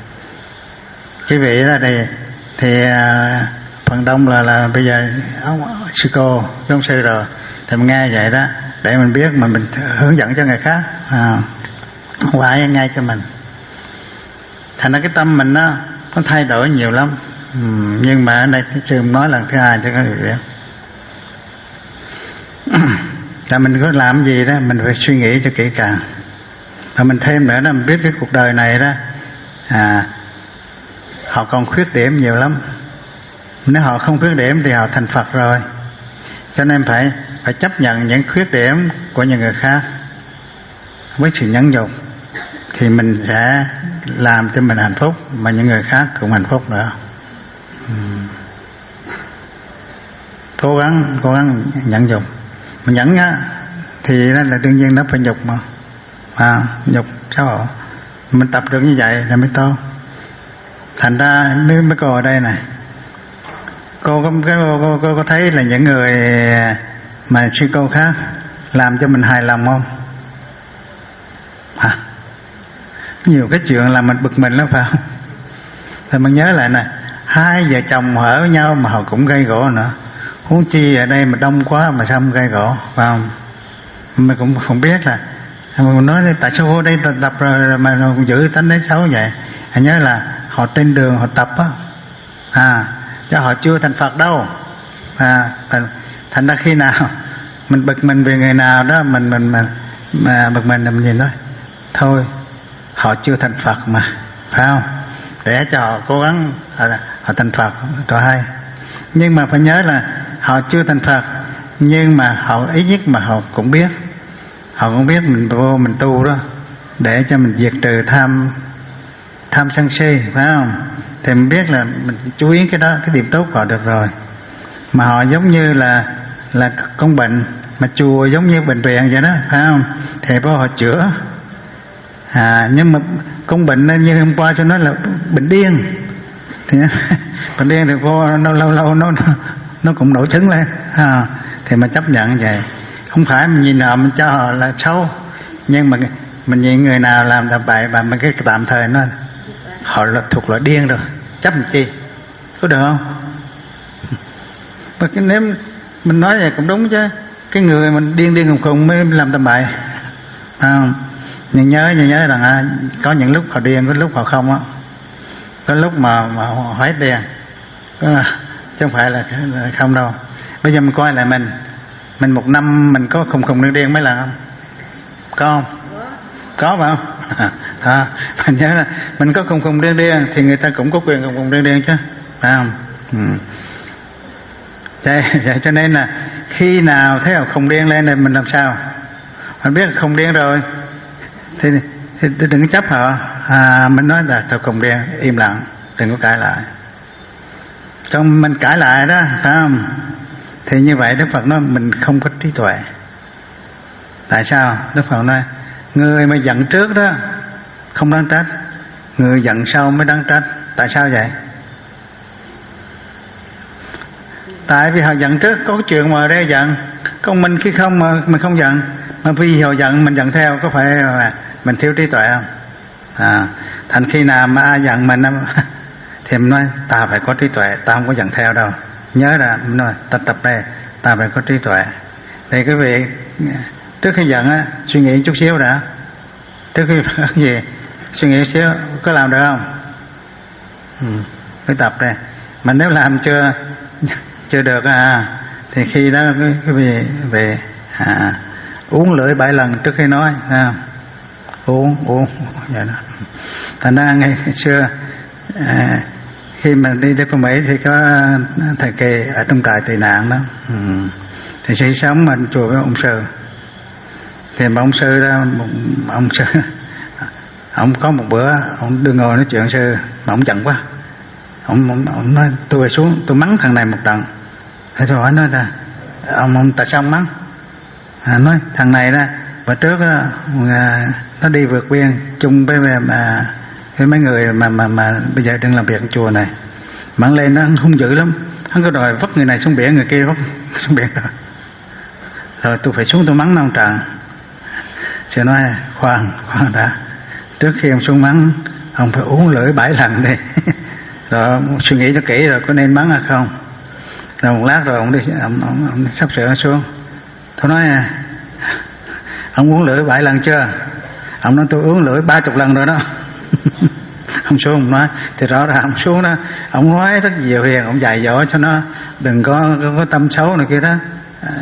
Cái vị đó thì thì à, phần đông là là bây giờ ông sư cô ông sư rồi thì mình nghe vậy đó để mình biết mà mình hướng dẫn cho người khác, à, không phải ngay cho mình. Thành ra cái tâm mình nó nó thay đổi nhiều lắm. Ừ, nhưng mà ở đây sư nói lần thứ hai cho các người biết. là mình có làm gì đó mình phải suy nghĩ cho kỹ càng. Và mình thêm nữa là mình biết cái cuộc đời này đó à, họ còn khuyết điểm nhiều lắm. Nếu họ không khuyết điểm thì họ thành Phật rồi. Cho nên phải phải chấp nhận những khuyết điểm của những người khác với sự nhẫn nhục, thì mình sẽ làm cho mình hạnh phúc, mà những người khác cũng hạnh phúc nữa. uhm. Cố gắng cố gắng nhẫn nhục. Mà nhẫn á thì đó là đương nhiên nó phải nhục mà à, nhục cháu hộ. Mình tập được như vậy là mới tốt. Thành ra nếu mấy cô ở đây này, cô có cô, cô, cô có thấy là những người mà sư cô khác làm cho mình hài lòng không? À, nhiều cái chuyện làm mình bực mình lắm phải không? Thì mình nhớ lại nè, hai vợ chồng ở với nhau mà họ cũng gây gỗ nữa, huống chi ở đây mà đông quá mà sao không gây gỗ, phải không? Mình cũng không biết là mình nói tại sao vô đây tập, tập rồi mà còn giữ tánh đấy xấu vậy. Hãy nhớ là họ trên đường họ tập á, à, chứ họ chưa thành Phật đâu. À, thành ra khi nào mình bực mình về người nào đó, mình mình mà, mà bực mình là mình nhìn nói thôi, họ chưa thành Phật mà, phải không? Để cho họ cố gắng họ, họ thành Phật rồi hay. Nhưng mà phải nhớ là họ chưa thành Phật, nhưng mà họ ít nhất mà họ cũng biết, họ cũng biết mình vô mình tu đó để cho mình diệt trừ tham tham sân si, phải không? Thì mình biết là mình chú ý cái đó, cái điểm tốt họ được rồi. Mà họ giống như là là con bệnh, mà chùa giống như bệnh viện vậy đó, phải không? Thì vô họ chữa. À, nhưng mà con bệnh như hôm qua cho nó là bệnh điên, thì bệnh điên thì vô nó lâu lâu nó nó cũng nổi trứng lên, à, thì mình chấp nhận vậy. Không phải mình nhìn họ mình cho họ là xấu, nhưng mà mình nhìn người nào làm tầm bậy và mình cái tạm thời nó họ là thuộc loại điên rồi, chấp làm chi, có được không? Mà cái nếu mình nói vậy cũng đúng chứ, cái người mình điên điên khùng khùng mới làm tầm bậy, à, nhưng nhớ nhưng nhớ rằng à, có những lúc họ điên, có lúc họ không á, có lúc mà mà họ hết điên, có, chứ không phải là, là không đâu. Bây giờ mình coi lại mình mình một năm mình có khùng khùng điên điên mấy lần không? Có không? Có phải không? À, mình nhớ là mình có khùng khùng điên điên thì người ta cũng có quyền khùng khùng điên điên chứ, phải không? Ừ. Vậy, vậy cho nên là khi nào thấy họ khùng điên lên thì mình làm sao? Mình biết không điên rồi thì, thì, thì đừng chấp họ. À, mình nói là tao khùng điên, im lặng, đừng có cãi lại. Còn mình cãi lại đó, phải không? Thì như vậy Đức Phật nói mình không có trí tuệ. Tại sao? Đức Phật nói người mà giận trước đó không đáng trách, người giận sau mới đáng trách. Tại sao vậy? Tại vì họ giận trước có cái chuyện mà ở đây giận, còn mình khi không mà mình không giận, mà vì họ giận mình giận theo, có phải là mình thiếu trí tuệ không? À, thành khi nào mà ai giận mình thì mình nói ta phải có trí tuệ, ta không có giận theo đâu. Nhớ là mình nói ta tập đây, ta phải có trí tuệ. Thì quý vị trước khi giận á, suy nghĩ chút xíu đã. Trước khi gì suy nghĩ xíu, có làm được không? Ừ, phải tập đây. Mà nếu làm chưa chưa được à, thì khi đó quý vị về à, uống lưỡi bảy lần trước khi nói, à, uống uống vậy đó. Thành ra ngày xưa à, khi mà đi đến Mỹ thì có thầy Kỳ ở trong trại tị nạn đó, ừ. thì sinh sống ở chùa với ông sư. Thì mà ông sư đó, ông sư ông có một bữa ông đưa ngồi nói chuyện sư mà ông giận quá, ông, ông, ông nói tôi xuống tôi mắng thằng này một trận. Thế rồi nói là ông, ông tại sao ông mắng? À, nói thằng này đó bữa trước đó, nó đi vượt biên chung với mà với mấy người mà mà mà bây giờ đang làm việc ở chùa này, mắng lên nó hung dữ lắm, hắn có đòi vấp người này xuống biển, người kia vấp xuống biển rồi. Rồi tôi phải xuống tôi mắng nó một trận. Chị nói khoan khoan đã, trước khi ông xuống mắng ông phải uống lưỡi bảy lần đi rồi suy nghĩ cho kỹ rồi có nên mắng hay không. Rồi một lát rồi ông đi ông, ông, ông sắp sửa xuống. Tôi nói ông uống lưỡi bảy lần chưa? Ông nói tôi uống lưỡi ba chục lần rồi đó. Ông xuống ông nói thì rõ ràng ông xuống đó, ông nói rất nhiều hiền, ông dạy dỗ cho nó đừng có, có, có tâm xấu này kia đó. À,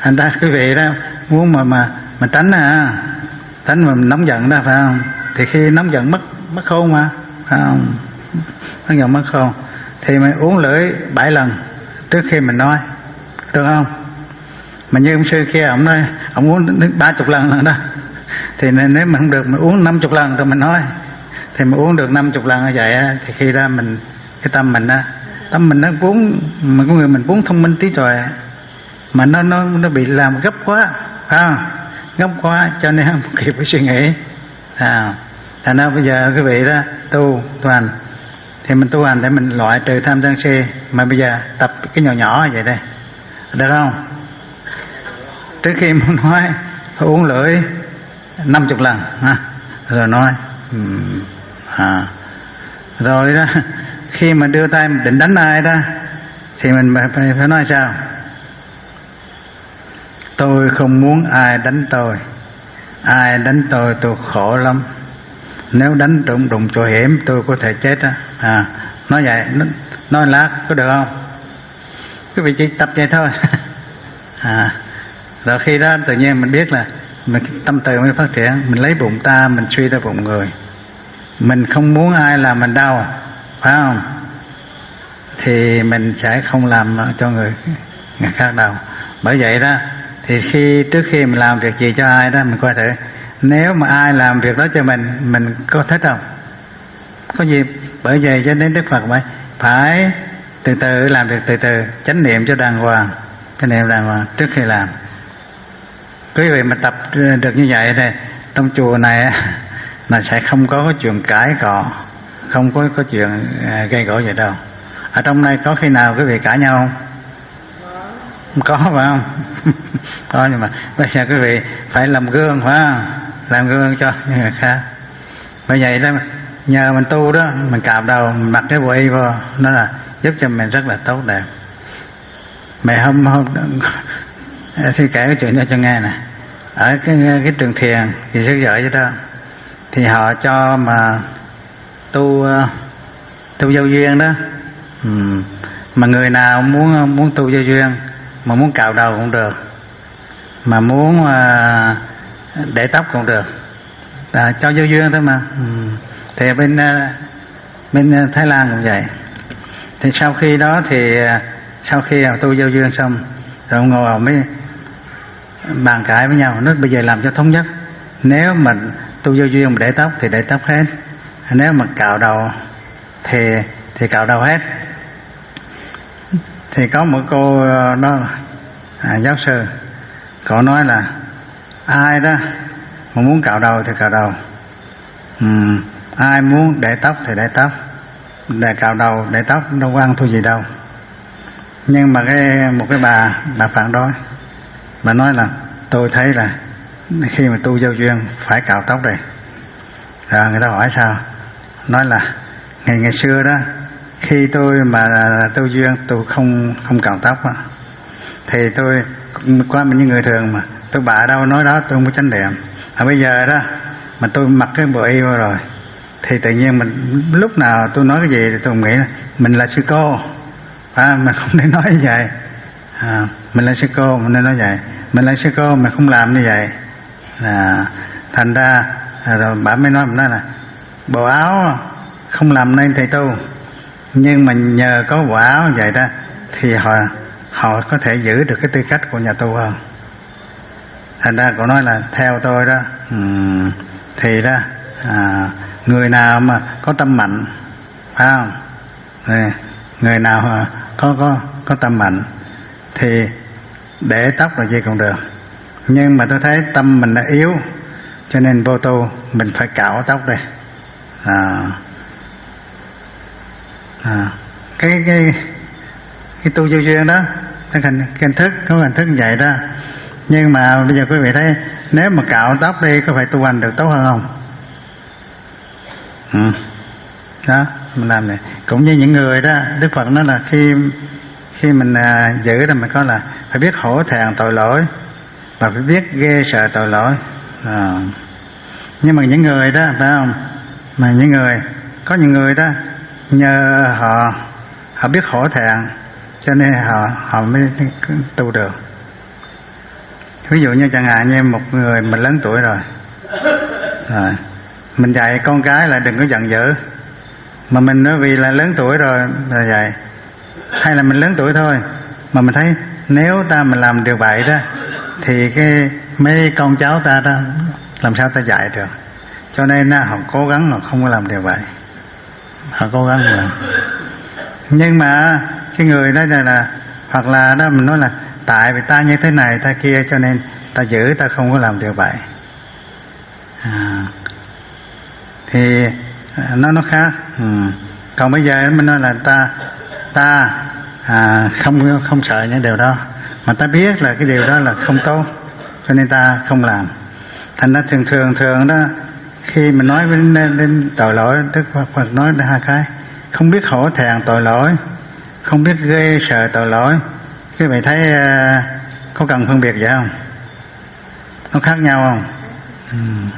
Thành ra quý vị đó muốn mà mà mà tránh à tránh mà nóng giận đó phải không? Thì khi nóng giận mất mất khôn mà phải không? Nóng giận mất khôn thì mình uống lưỡi bảy lần trước khi mình nói, được không? Mà như ông sư kia ông nói ông uống đến ba chục lần lần đó, thì nếu mà không được mình uống năm chục lần rồi mình nói, thì mình uống được năm chục lần như vậy thì khi ra mình cái tâm mình á, tâm mình nó vốn mà con người mình vốn thông minh trí tuệ mà nó nó nó bị làm gấp quá, phải không? Gấp quá cho nên không kịp cái suy nghĩ. À, thành ra bây giờ quý vị đó tu tu hành thì mình tu hành để mình loại trừ tham sân si, mà bây giờ tập cái nhỏ nhỏ vậy đây, được không? Trước khi muốn nói phải uống lưỡi năm chục lần ha, rồi nói. À, rồi đó khi mà đưa tay mình định đánh ai đó thì mình phải, phải nói sao? Tôi không muốn ai đánh tôi, ai đánh tôi tôi khổ lắm, nếu đánh đụng đụng chỗ hiểm tôi có thể chết đó. À, nói vậy, nói lát có được không? Quý vị chỉ tập vậy thôi. À, rồi khi đó tự nhiên mình biết là mình tâm từ mới phát triển, mình lấy bụng ta mình suy ra bụng người, mình không muốn ai làm mình đau, phải không? Thì mình sẽ không làm cho người, người khác đau. Bởi vậy đó thì khi trước khi mình làm việc gì cho ai đó mình coi thử, nếu mà ai làm việc đó cho mình, mình có thích không? Có gì? Bởi vậy cho nên Đức Phật phải phải từ từ làm việc từ từ, chánh niệm cho đàng hoàng, chánh niệm đàng hoàng trước khi làm. Quý vị mà tập được như vậy thì trong chùa này là sẽ không có cái chuyện cãi cọ, không có có chuyện gây gổ vậy đâu. Ở trong này có khi nào quý vị cãi nhau không? Không có, phải không? Có, nhưng mà bây giờ quý vị phải làm gương, phải không? Làm gương cho những người khác. Bởi vậy đó, nhờ mình tu đó, mình cạo đầu, mình mặc cái bộ y vô, nó là giúp cho mình rất là tốt đẹp. Mày không không thì kể cái chuyện đó cho nghe nè. Ở cái cái trường thiền thì sức giỏi vậy đó, thì họ cho mà tu tu giao duyên đó. Ừ. Mà người nào muốn muốn tu giao duyên, mà muốn cạo đầu cũng được, mà muốn uh, để tóc cũng được, à, cho giao duyên thôi mà. Ừ. Thì bên uh, bên Thái Lan cũng vậy. Thì sau khi đó thì uh, sau khi tu giao duyên xong, rồi ông ngồi ông mới bàn cãi với nhau, nói bây giờ làm cho thống nhất, nếu mà tu giao duyên mà để tóc thì để tóc hết, nếu mà cạo đầu thì thì cạo đầu hết. Thì có một cô đó à, giáo sư, cô nói là ai đó mà muốn cạo đầu thì cạo đầu, ừ, ai muốn để tóc thì để tóc, để cạo đầu để tóc đâu có ăn thua gì đâu. Nhưng mà cái một cái bà bà phản đối, bà nói là tôi thấy là khi mà tu giao duyên phải cạo tóc đây. Rồi người ta hỏi sao? Nói là ngày ngày xưa đó, khi tôi mà tu duyên tôi không không cạo tóc á, thì tôi qua mình như người thường mà tôi bạ đâu nói đó, tôi không có chánh niệm. À bây giờ đó mà tôi mặc cái bộ y vô rồi thì tự nhiên mình lúc nào tôi nói cái gì thì tôi nghĩ là mình là sư cô, à, mình không nên nói như vậy. À, mình là sư cô mình nên nói vậy, mình là sư cô mình không làm như vậy. À, thành ra rồi bà mới nói mình nói là bộ áo không làm nên thầy tu, nhưng mà nhờ có bộ áo như vậy đó thì họ họ có thể giữ được cái tư cách của nhà tu hơn. Thành ra cô nói là theo tôi đó, um, thì đó à, người nào mà có tâm mạnh, phải không? Người, người nào có có có tâm mạnh thì để tóc là gì cũng được. Nhưng mà tôi thấy tâm mình đã yếu, cho nên vô tu mình phải cạo tóc đây. À, à, cái cái cái tu vô duyên đó, cái hình cái hình thức có hình thức như vậy đó. Nhưng mà bây giờ quý vị thấy nếu mà cạo tóc đi có phải tu hành được tốt hơn không? Ừ. Đó mình làm này cũng như những người đó, Đức Phật nói là khi khi mình à, giữ là mình có là phải biết hổ thẹn tội lỗi và phải biết ghê sợ tội lỗi. À. Nhưng mà những người đó phải không? Mà những người có những người đó nhờ họ họ biết hổ thẹn cho nên họ họ mới tu được. Ví dụ như chẳng hạn như một người mình lớn tuổi rồi, rồi mình dạy con cái là đừng có giận dữ, mà mình nói vì là lớn tuổi rồi là vậy. Hay là mình lớn tuổi thôi mà mình thấy nếu ta mình làm điều vậy đó thì cái mấy con cháu ta đó làm sao ta dạy được. Cho nên đó, họ cố gắng họ không có làm điều vậy, họ cố gắng làm. Nhưng mà cái người đó là, là hoặc là đó mình nói là tại vì ta như thế này ta kia cho nên ta giữ, ta không có làm điều vậy. À, thì nó nó khác. Ừ. Còn bây giờ mình nói là ta ta à, không không sợ những điều đó, mà ta biết là cái điều đó là không tốt cho nên ta không làm. Thành ra thường thường thường đó khi mình nói đến, đến tội lỗi, Đức Phật nói hai cái: không biết hổ thẹn tội lỗi, không biết ghê sợ tội lỗi. Các bạn thấy uh, có cần phân biệt vậy không? Nó khác nhau không? Ừ.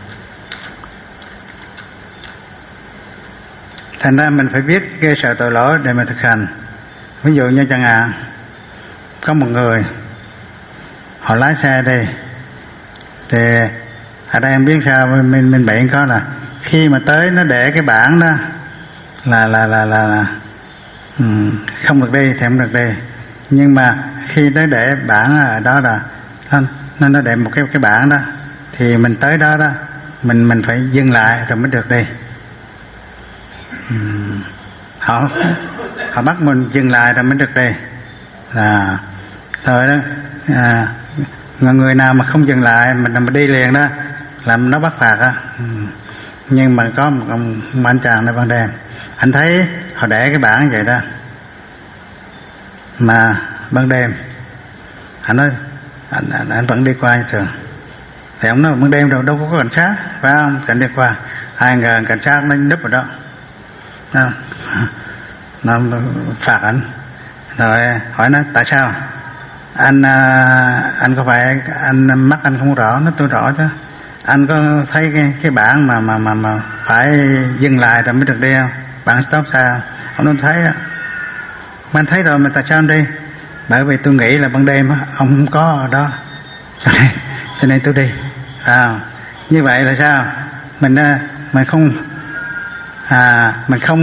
Thành ra mình phải biết ghê sợ tội lỗi để mà thực hành. Ví dụ như chẳng hạn có một người họ lái xe đi, thì ở đây em biết sao mình mình bệnh có là khi mà tới nó để cái bảng đó là là là là, là um, không được đi thì không được đi. Nhưng mà khi tới để bảng ở đó là nó nó để một cái cái bảng đó thì mình tới đó đó mình mình phải dừng lại rồi mới được đi. Um, họ họ bắt mình dừng lại rồi mới được đi. Là rồi đó à, người nào mà không dừng lại mình mà đi liền đó làm nó bắt phạt á. Um, nhưng mà có một ông, một anh chàng này ban đêm anh thấy họ để cái bảng vậy đó, mà ban đêm anh nói anh, anh, anh vẫn đi qua như thường. Thì ông nói ban đêm đâu đâu có cảnh sát phải không, cảnh đi qua. Ai ngờ cảnh sát nó núp vào đó, nó, nó phạt anh. Rồi hỏi nó tại sao anh anh có phải anh mắt anh không rõ? Nó tôi rõ chứ. Anh có thấy cái cái bảng mà mà mà mà phải dừng lại rồi mới được đi không? Bảng stop sao? Ông nói thấy á. Anh thấy rồi mà tại sao anh đi? Bởi vì tôi nghĩ là ban đêm ông không có ở đó, cho nên, cho nên tôi đi. À, như vậy là sao? Mình mình không à mình không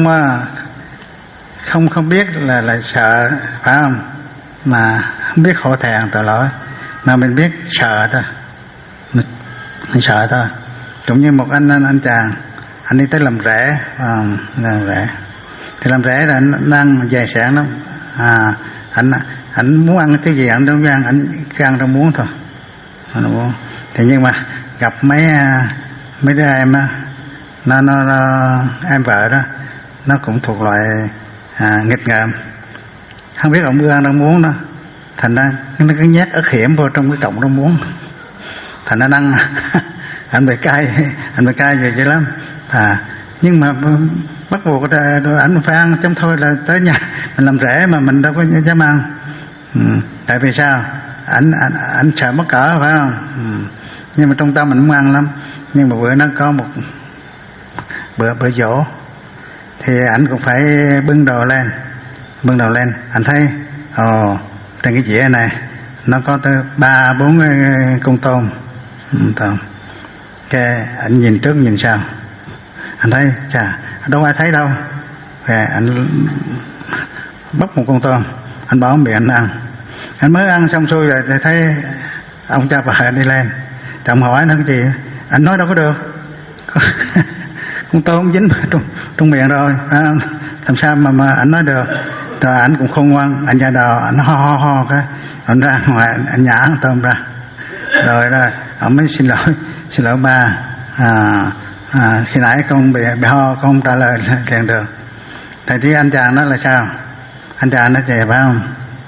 không không biết là là sợ phải không? Mà không biết hổ thẹn tội lỗi, mà mình biết sợ thôi. Mình, mình sợ thôi. Cũng như một anh anh, anh chàng anh đi tới làm rễ, à, làm rễ thì làm rễ là anh ăn dày sẻn lắm. À, anh anh muốn ăn cái gì anh đâu ăn, anh ăn đâu muốn thôi. Anh muốn. Thì nhưng mà gặp mấy mấy đứa em á, nó, nó nó em vợ đó, nó cũng thuộc loại à, nghịch ngợm, không biết ông đưa ăn đâu muốn đó. Thành ra nó cứ nhét ớt hiểm vô trong cái cọng đâu muốn. Thành ra ăn anh bị cay, anh bị cay về dữ lắm. À, nhưng mà bắt buộc anh phải ăn, trong thôi là tới nhà mình làm rễ mà mình đâu có dám ăn. Ừ, tại vì sao? Anh anh anh sợ mắc cỡ phải không? Ừ. Nhưng mà trong tâm mình muốn ăn lắm. Nhưng mà bữa nó có một bữa bữa dỗ thì anh cũng phải bưng đồ lên, bưng đồ lên. Anh thấy ồ trên cái dĩa này nó có tới ba bốn con tôm. Ừ, tôm. Cái anh nhìn trước nhìn sau, anh thấy chà đâu ai thấy đâu. Cái anh bóc một con tôm, anh bỏ miệng anh ăn. Anh mới ăn xong xuôi rồi thì thấy ông cha bà đi lên, chồng hỏi nó cái gì, anh nói đâu có được, con tôm dính trong, trong miệng rồi, à, làm sao mà mà anh nói được. Rồi anh cũng không ngoan, anh ra đò, anh ho ho ho cái, anh ra ngoài anh nhả con tôm ra, rồi rồi ông mới xin lỗi, xin lỗi ba, à, à, khi nãy con bị, bị ho, con không trả lời liền được. Thầy thì anh chàng đó là sao? Anh chàng nó chạy phải không?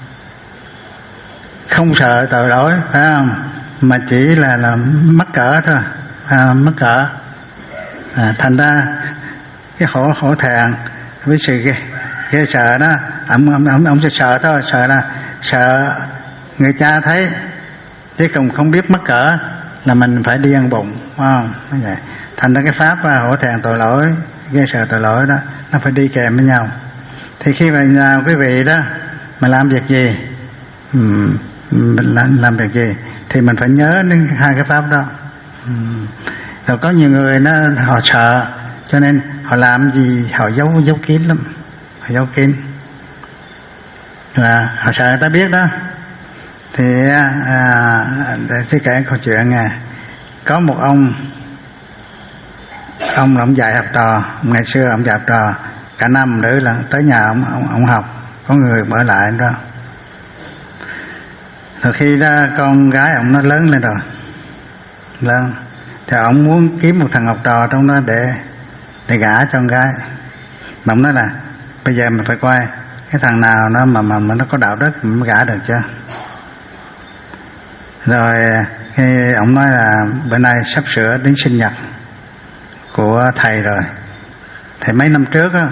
Không sợ tội lỗi phải không? Mà chỉ là là mắc cỡ thôi, à, mắc cỡ. À, thành ra cái hổ hổ thẹn với sự ghê, ghê sợ đó, ông ông ông ông sẽ sợ thôi, sợ là sợ người cha thấy, chứ không không biết mắc cỡ là mình phải đi ăn bụng, phải không? Như vậy. Thành ra cái pháp hổ thẹn tội lỗi, ghê sợ tội lỗi đó nó phải đi kèm với nhau. Thì khi mà nào quý vị đó mà làm việc gì, mình làm, làm việc gì thì mình phải nhớ đến hai cái pháp đó. Ừ. Rồi có nhiều người nó họ sợ cho nên họ làm gì họ giấu giấu kín lắm, họ giấu kín và họ sợ người ta biết đó. Thì à, để tôi kể câu chuyện nghe. Có một ông ông ông dạy học trò, ngày xưa ông dạy học trò cả năm nữa là tới nhà ông ông, ông học, có người mở lại đó. Rồi khi đó con gái ông nó lớn lên rồi, lớn thì ông muốn kiếm một thằng học trò trong đó để để gả cho con gái. Mà ông nói là bây giờ mình phải coi cái thằng nào nó mà mà, mà nó có đạo đức mình mới gả được chứ. Rồi khi ông nói là bữa nay sắp sửa đến sinh nhật của thầy rồi, thì mấy năm trước á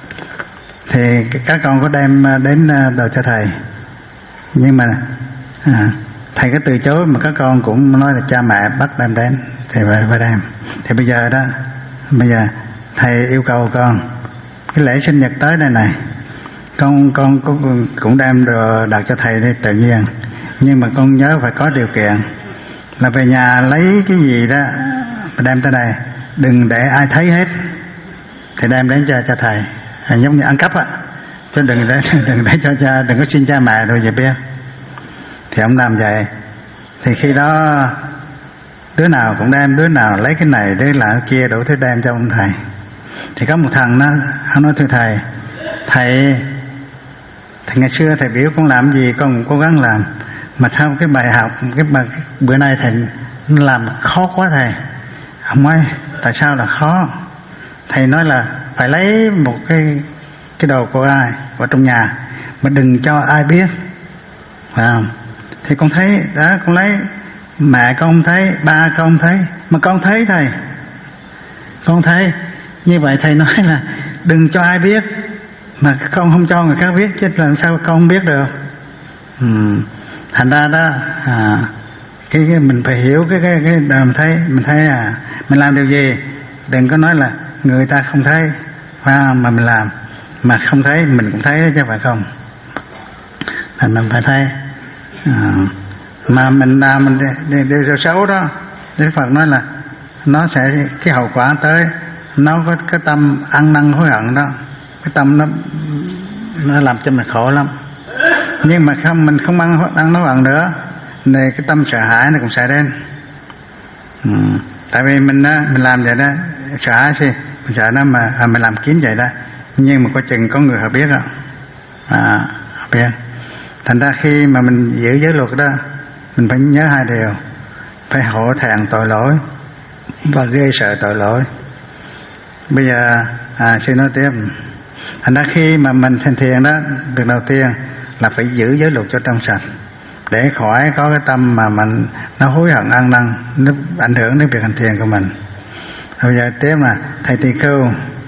thì các con có đem đến đồ cho thầy, nhưng mà à, thầy có từ chối, mà các con cũng nói là cha mẹ bắt đem đến thì phải phải đem. Thì bây giờ đó, bây giờ thầy yêu cầu con cái lễ sinh nhật tới đây này, con con cũng cũng đem đồ đặt cho thầy đi tự nhiên, nhưng mà con nhớ phải có điều kiện là về nhà lấy cái gì đó mà đem tới đây, đừng để ai thấy hết, thì đem đến cho cho thầy, à, giống như ăn cắp á, chứ đừng để đừng để cho cha, đừng có xin cha mẹ rồi gì biết. Thì ông làm vậy, thì khi đó đứa nào cũng đem, đứa nào lấy cái này đứa là cái kia, đủ thứ đem cho ông thầy. Thì có một thằng nó ông nói thưa thầy, thầy thì ngày xưa thầy biểu con làm gì con cũng cố gắng làm, mà sao cái bài học cái, bài, cái bữa nay thầy làm khó quá thầy. Ông nói tại sao là khó? Thầy nói là phải lấy một cái cái đồ của ai ở trong nhà mà đừng cho ai biết, phải không? Thì con thấy đó, con lấy, mẹ con không thấy, ba con không thấy, mà con thấy thầy, con thấy. Như vậy thầy nói là đừng cho ai biết, mà con không cho người khác biết, chứ làm sao con không biết được. Ừ. Thành ra đó à, cái, cái mình phải hiểu cái cái cái mình thấy mình thấy à mình làm điều gì đừng có nói là người ta không thấy, phải không? Mà mình làm mà không thấy mình cũng thấy đó chứ phải không? Thành mình phải thấy à, mà mình làm mình điều, điều, điều xấu đó, Đức Phật nói là nó sẽ cái hậu quả tới, nó có cái tâm ăn năn hối hận đó, cái tâm nó nó làm cho mình khổ lắm. Nhưng mà không, mình không ăn ăn hối hận nữa, này cái tâm sợ hãi nó cũng sẽ đến. Ừ. Tại vì mình mình làm vậy đó, sợ hãi gì, mình sợ nó mà à, mình làm kín vậy đó, nhưng mà có chừng có người họ biết không? À, họ biết. Thành ra khi mà mình giữ giới luật đó, mình phải nhớ hai điều, phải hổ thẹn tội lỗi và ghê sợ tội lỗi. Bây giờ à, sư nói tiếp. Thành ra khi mà mình thành thiền đó, việc đầu tiên là phải giữ giới luật cho trong sạch, để khỏi có cái tâm mà mình nó hối hận ăn năn, nó ảnh hưởng đến việc hành thiền của mình. Bây giờ tiếp là thầy tỳ khưu,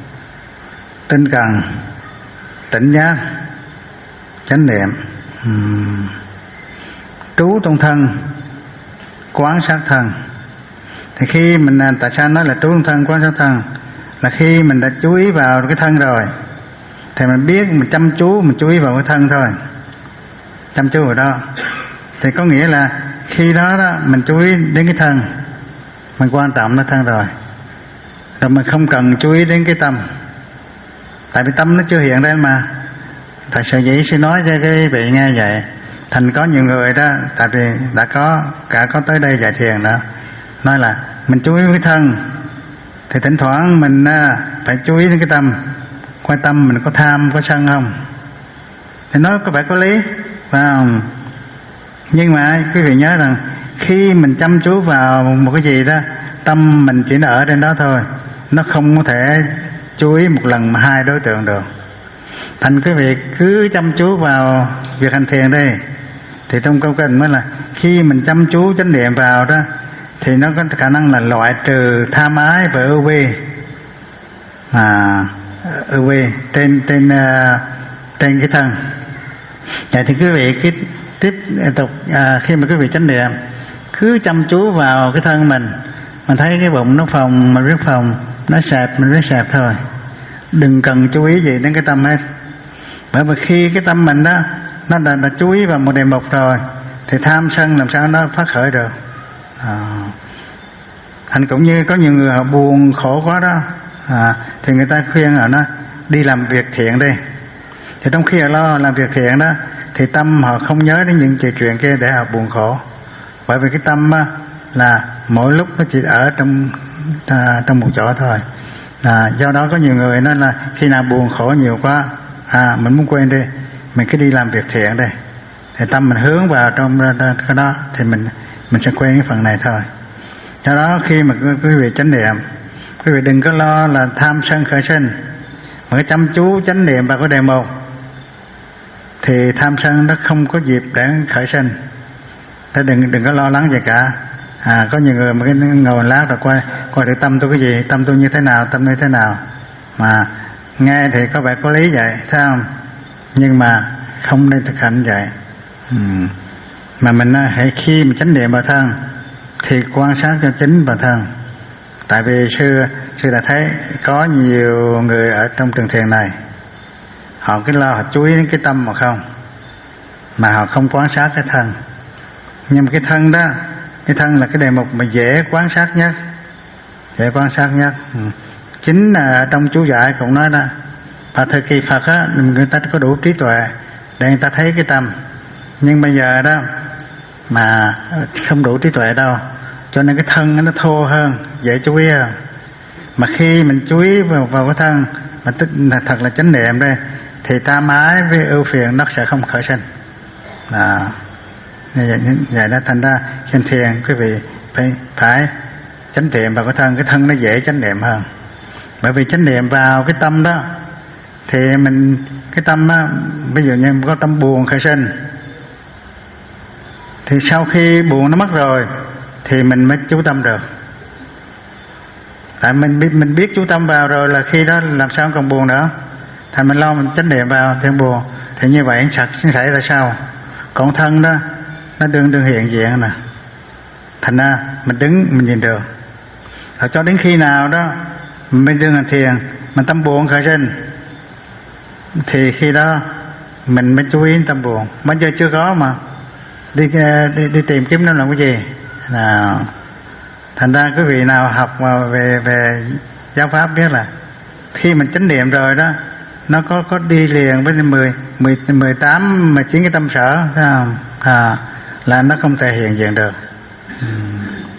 tinh cần, tỉnh giác, chánh niệm, uhm. trú trong thân, quán sát thân. Thì khi mình, tại sao nói là trú trong thân, quán sát thân, là khi mình đã chú ý vào cái thân rồi thì mình biết, mình chăm chú, mình chú ý vào cái thân thôi, chăm chú vào đó, thì có nghĩa là khi đó đó mình chú ý đến cái thân, mình quan trọng nó thân rồi, rồi mình không cần chú ý đến cái tâm, tại vì tâm nó chưa hiện ra mà. Tại sự dĩ sẽ nói cho cái vị nghe vậy. Thành có nhiều người đó, tại vì đã có cả có tới đây dạy thiền đó, nói là mình chú ý với thân, thì thỉnh thoảng mình phải chú ý đến cái tâm, quan tâm mình có tham có sân không, thì nói có phải có lý, phải không? Nhưng mà quý vị nhớ rằng khi mình chăm chú vào một cái gì đó, tâm mình chỉ ở trên đó thôi, nó không có thể chú ý một lần mà hai đối tượng được. Thành quý vị cứ chăm chú vào việc hành thiền đây, thì trong câu kinh mới là khi mình chăm chú chánh niệm vào đó, thì nó có khả năng là loại trừ tham ái và ưu vi, à, ưu vi trên trên uh, trên cái thân. Vậy thì quý vị cứ tiếp tục à, khi mà quý vị chánh niệm cứ chăm chú vào cái thân mình, mình thấy cái bụng nó phồng, mình biết phồng, nó xẹp, mình biết xẹp thôi, đừng cần chú ý gì đến cái tâm hết. Bởi vì khi cái tâm mình đó nó đã, đã chú ý vào một đề mục rồi, thì tham sân làm sao nó phát khởi được. À, thành cũng như có nhiều người họ buồn khổ quá đó, à, thì người ta khuyên là nó đi làm việc thiện đi. Thì trong khi họ lo làm việc thiện đó thì tâm họ không nhớ đến những chuyện kia để họ buồn khổ, bởi vì cái tâm á, là mỗi lúc nó chỉ ở trong à, trong một chỗ thôi. À, do đó có nhiều người nói là khi nào buồn khổ nhiều quá, à mình muốn quên đi, mình cứ đi làm việc thiện đây, thì tâm mình hướng vào trong cái đó thì mình mình sẽ quên cái phần này thôi. Do đó khi mà quý vị chánh niệm, quý vị đừng có lo là tham sân khởi sinh, mà cái chăm chú chánh niệm vào cái đề mục thì tham sân nó không có dịp để khởi sinh. Thế đừng đừng có lo lắng gì cả. À, có nhiều người mà cái ngồi lát rồi coi coi thử tâm tôi cái gì, tâm tôi như thế nào, tâm như thế nào, mà nghe thì có vẻ có lý vậy, thấy không? Nhưng mà không nên thực hành vậy. Ừ. Mà mình hãy khi mình chánh niệm vào thân thì quan sát cho chính bản thân. Tại vì sư sư đã thấy có nhiều người ở trong trường thiền này, họ cứ lo họ chú ý đến cái tâm mà không, mà họ không quan sát cái thân. Nhưng mà cái thân đó, cái thân là cái đề mục mà dễ quan sát nhất, dễ quan sát nhất. Ừ. Chính là trong chú giải cũng nói đó, vào thời kỳ Phật á, người ta có đủ trí tuệ để người ta thấy cái tâm, nhưng bây giờ đó mà không đủ trí tuệ đâu, cho nên cái thân nó thô hơn, dễ chú ý hơn. Mà khi mình chú ý vào, vào cái thân mà tức là thật là chánh niệm đây, thì tam ái với ưu phiền nó sẽ không khởi sinh. À, vậy, vậy đó, thành ra trên thiền quý vị phải phải chánh niệm vào cái thân, cái thân nó dễ chánh niệm hơn. Bởi vì chánh niệm vào cái tâm đó thì mình cái tâm á, ví dụ như có tâm buồn khởi sinh, thì sau khi buồn nó mất rồi thì mình mới chú tâm được. Tại mình biết mình biết chú tâm vào rồi là khi đó làm sao còn buồn nữa. Thành mình lo mình chánh niệm vào thì buồn, thì như vậy sạch sẽ xảy ra sao? Còn thân đó nó đương đương hiện diện nè, thành ra mình đứng mình nhìn được. Rồi cho đến khi nào đó mình đương hành thiền, mình tâm buồn khởi sinh, thì khi đó mình mới chú ý đến tâm buồn. Bây giờ chưa có mà đi đi, đi tìm kiếm nó làm cái gì nào. Thành ra quý vị nào học về về giáo pháp biết là khi mình chánh niệm rồi đó, nó có có đi liền với mười mười mười tám mười chín cái tâm sở, thấy không? À, là nó không thể hiện diện được. uhm.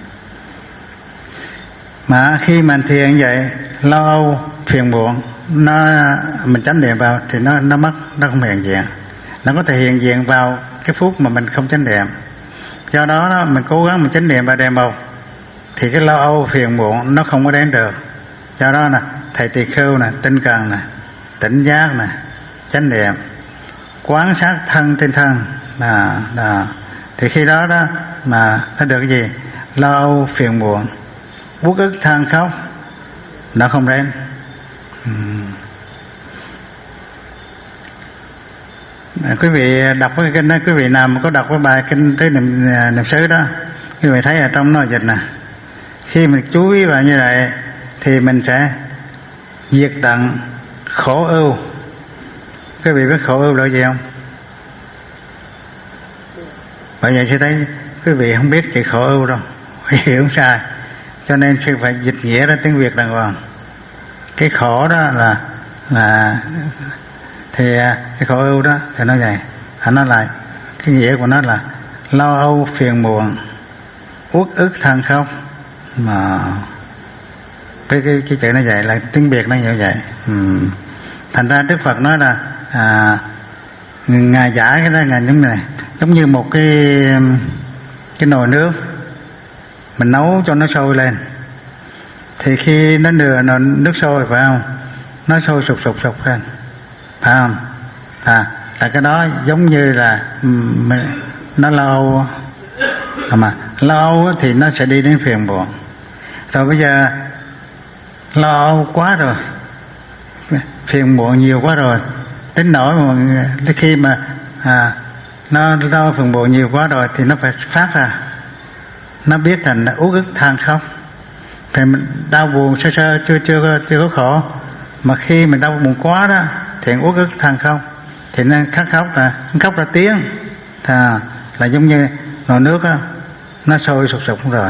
Mà khi mình thiền vậy, lo âu phiền muộn nó mình chánh niệm vào thì nó nó mất, nó không hiện diện. Nó có thể hiện diện vào cái phút mà mình không chánh niệm. Do đó, đó mình cố gắng mình chánh niệm vào đề mục thì cái lo âu phiền muộn nó không có đến được. Do đó nè, thầy tỳ khưu nè, tinh cần nè, tỉnh giác nè, chánh niệm, quán sát thân trên thân, à, à, thì khi đó đó mà nó được cái gì? Lo âu phiền muộn, uất ức than khóc nó không đến. uhm. À, quý vị đọc cái kinh đó, quý vị nào mà có đọc cái bài kinh tới niệm niệm xứ đó, quý vị thấy ở trong nó dịch nè, khi mình chú ý vào như vậy thì mình sẽ diệt tận khổ ưu. Quý vị biết khổ ưu là gì không? Bởi vậy sẽ thấy quý vị không biết chữ khổ ưu đâu, hiểu sai, cho nên sư phải dịch nghĩa ra tiếng Việt đàng hoàng. Cái khổ đó là là thì cái khổ ưu đó thì nó vậy, nó lại cái nghĩa của nó là lo âu phiền muộn, uất ức than khóc. Mà cái cái cái chữ nó vậy, là tiếng Việt nó như vậy. ừ. Thành ra Đức Phật nói là à, ngài giải cái đó ngài giống này, giống như một cái cái nồi nước mình nấu cho nó sôi lên, thì khi nó nửa nước sôi phải không, nó sôi sục sục sục lên, phải không? À, là cái đó giống như là nó lâu mà lâu thì nó sẽ đi đến phiền muộn. Rồi bây giờ lo âu quá rồi, phiền muộn nhiều quá rồi, đến nỗi mà khi mà à, nó lo phiền muộn nhiều quá rồi thì nó phải phát ra, nó biết thành uất ức than khóc. Thì mình đau buồn sơ sơ chưa chưa chưa có khổ, mà khi mình đau buồn quá đó thì uất ức than khóc, thì nó khát khóc là khóc ra tiếng, à, là giống như nồi nước á nó sôi sục sục rồi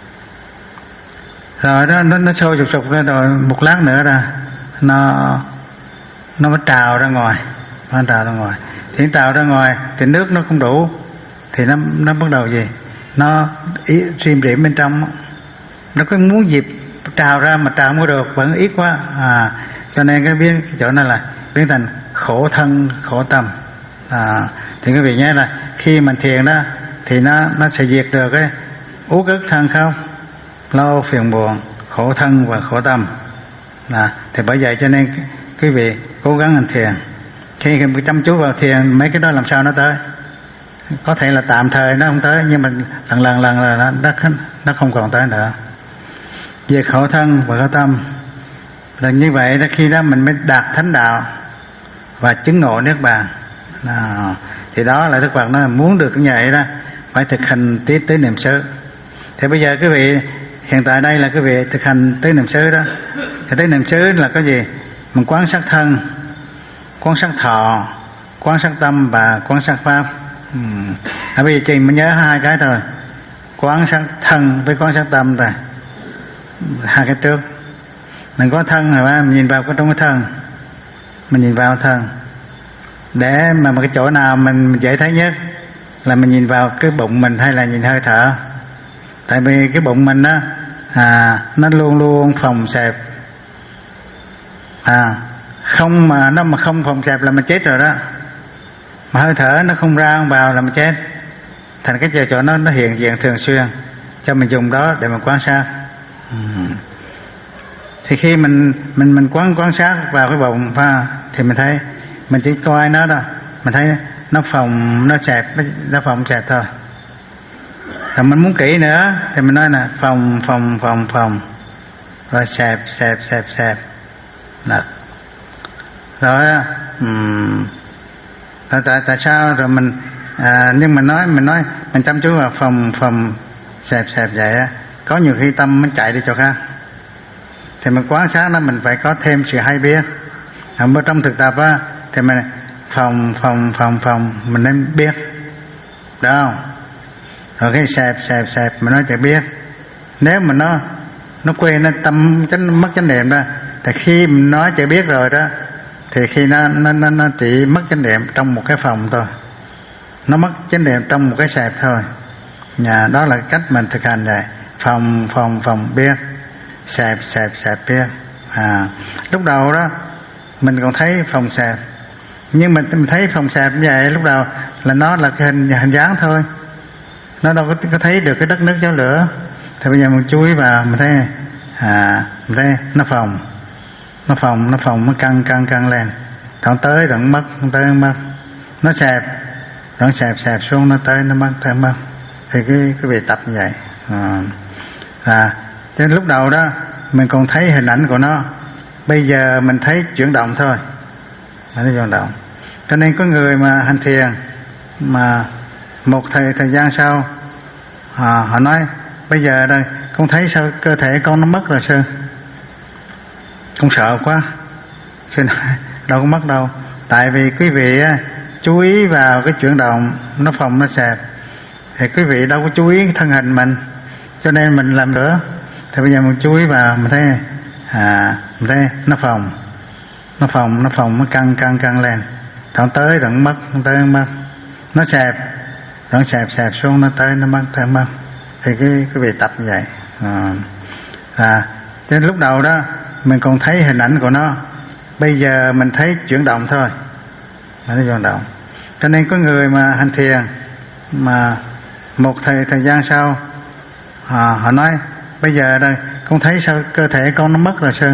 rồi đó nó nó sôi sục sục ra rồi một lát nữa ra nó nó mới trào ra ngoài, nó trào ra ngoài thì trào ra ngoài thì nước nó không đủ thì nó nó bắt đầu gì nó rim rỉm bên trong, nó có muốn dịp trào ra mà trào không có được, vẫn ít quá à, cho nên cái biến cái chỗ này là biến thành khổ thân khổ tâm à, thì quý vị nhớ là khi mình thiền đó thì nó nó sẽ diệt được cái uất ức thân không lo phiền buồn khổ thân và khổ tâm à, thì bởi vậy cho nên quý vị cố gắng hành thiền, khi mình chăm chú vào thiền mấy cái đó làm sao nó tới, có thể là tạm thời nó không tới nhưng mà lần lần lần là nó nó, nó không còn tới nữa. Về khổ thân và khổ tâm là như vậy đó, khi đó mình mới đạt thánh đạo và chứng ngộ niết bàn à, thì đó là Đức Phật nói là muốn được như vậy đó phải thực hành tứ tứ niệm xứ. Thì bây giờ quý vị hiện tại đây là quý vị thực hành tứ niệm xứ đó, thì tứ niệm xứ là cái gì? Mình quán sát thân, quán sát thọ, quán sát tâm và quán sát pháp. Ừ. À, bây giờ chị mình nhớ hai cái thôi, quán sát thân với quán sát tâm rồi, hai cái trước. Mình có thân rồi mình nhìn vào cái trong cái thân, mình nhìn vào thân để mà một cái chỗ nào mình dễ thấy nhất là mình nhìn vào cái bụng mình hay là nhìn hơi thở. Tại vì cái bụng mình á à, nó luôn luôn phồng xẹp à, không mà nó mà không phồng xẹp là mình chết rồi đó, mà hơi thở nó không ra không vào là mình chết. Thành cái chỗ nó nó hiện diện thường xuyên cho mình dùng đó để mình quan sát. Ừ. Thì khi mình mình mình quán quan sát vào cái bụng và thì mình thấy mình chỉ coi nó đó, mình thấy nó phồng nó xẹp nó phồng xẹp thôi. Rồi mình muốn kỹ nữa thì mình nói là phồng phồng phồng phồng rồi xẹp xẹp xẹp xẹp đó. Rồi um, tại, tại tại sao rồi mình à, nhưng mà nói mình nói mình chăm chú vào phồng phồng xẹp xẹp vậy á, có nhiều khi tâm mình chạy đi chỗ khác thì mình quan sát nó mình phải có thêm sự hay biết. Ở trong thực tập á thì mình phòng phòng phòng phòng mình nên biết đó không? Rồi cái xẹp xẹp xẹp mình nói chẳng biết. Nếu mà nó nó quên nó tâm chánh mất chánh niệm đó thì khi mình nói chẳng biết rồi đó thì khi nó nó nó, nó chỉ mất chánh niệm trong một cái phòng thôi, nó mất chánh niệm trong một cái xẹp thôi. Nhà đó là cách mình thực hành vậy, phòng phòng phòng biết, xẹp xẹp xẹp biết. À, lúc đầu đó mình còn thấy phòng xẹp, nhưng mình, mình thấy phòng xẹp như vậy lúc đầu là nó là cái hình hình dáng thôi, nó đâu có, có thấy được cái đất nước cháo lửa. Thì bây giờ mình chú ý vào mình thấy à, mình thấy nó phòng nó phòng nó phòng nó căng căng căng lên, đoạn tới đoạn mất tới mất, nó xẹp đoạn xẹp xẹp xuống nó tới nó mất tới mất. Thì cái cái việc tập như vậy à, à cho nên lúc đầu đó mình còn thấy hình ảnh của nó, bây giờ mình thấy chuyển động thôi, nó chuyển động. Cho nên có người mà hành thiền mà một thời thời gian sau à, họ nói bây giờ đây con thấy sao cơ thể con nó mất rồi sư, con sợ quá. Sư nói đâu có mất đâu, tại vì quý vị á, chú ý vào cái chuyển động nó phồng nó xẹp thì quý vị đâu có chú ý thân hình mình, cho nên mình làm nữa. Thì bây giờ mình chú ý vào mình thấy à, mình thấy nó phồng nó phồng nó phồng nó căng căng căng lên, đoạn tới đoạn mất tới mất, nó xẹp đoạn xẹp xẹp xuống nó tới nó mất tới mất. Thì cái cái việc tập như vậy à, à cho nên lúc đầu đó mình còn thấy hình ảnh của nó, bây giờ mình thấy chuyển động thôi, nó chuyển động. Cho nên có người mà hành thiền mà một thời thời gian sau à, họ nói bây giờ đây con thấy sao cơ thể con nó mất rồi sư,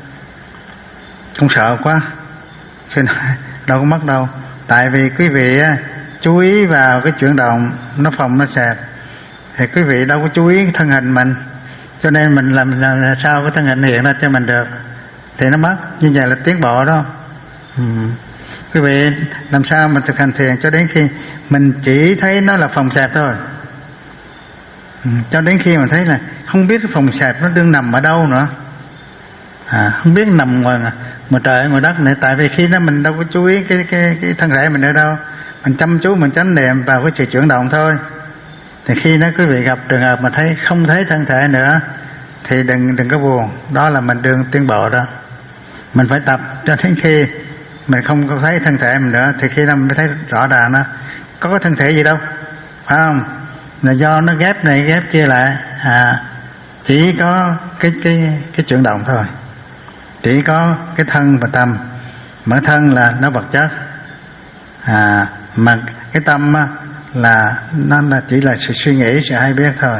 con sợ quá. Sư nói đâu có mất đâu, tại vì quý vị á, chú ý vào cái chuyển động nó phồng nó xẹp thì quý vị đâu có chú ý thân hình mình, cho nên mình làm, làm, làm sao cái thân hình hiện ra cho mình được thì nó mất. Như vậy là tiến bộ đó. Ừ. Quý vị làm sao mình thực hành thiền cho đến khi mình chỉ thấy nó là phồng xẹp thôi, ừ. cho đến khi mình thấy là không biết cái phồng xẹp nó đương nằm ở đâu nữa à, không biết nằm ngoài, ngoài trời ngoài đất nữa. Tại vì khi đó mình đâu có chú ý cái, cái, cái thân thể mình ở đâu, mình chăm chú mình chánh niệm vào cái sự chuyển động thôi. Thì khi đó quý vị gặp trường hợp mà thấy không thấy thân thể nữa thì đừng đừng có buồn, đó là mình đường tiến bộ đó. Mình phải tập cho đến khi mình không có thấy thân thể mình nữa thì khi đó mình mới thấy rõ ràng nó có cái thân thể gì đâu, phải không? Là do nó ghép này ghép kia lại, à, chỉ có cái cái cái chuyển động thôi, chỉ có cái thân và tâm. Mà thân là nó vật chất, à, mà cái tâm á, là nó là chỉ là sự suy nghĩ, sự hay biết thôi.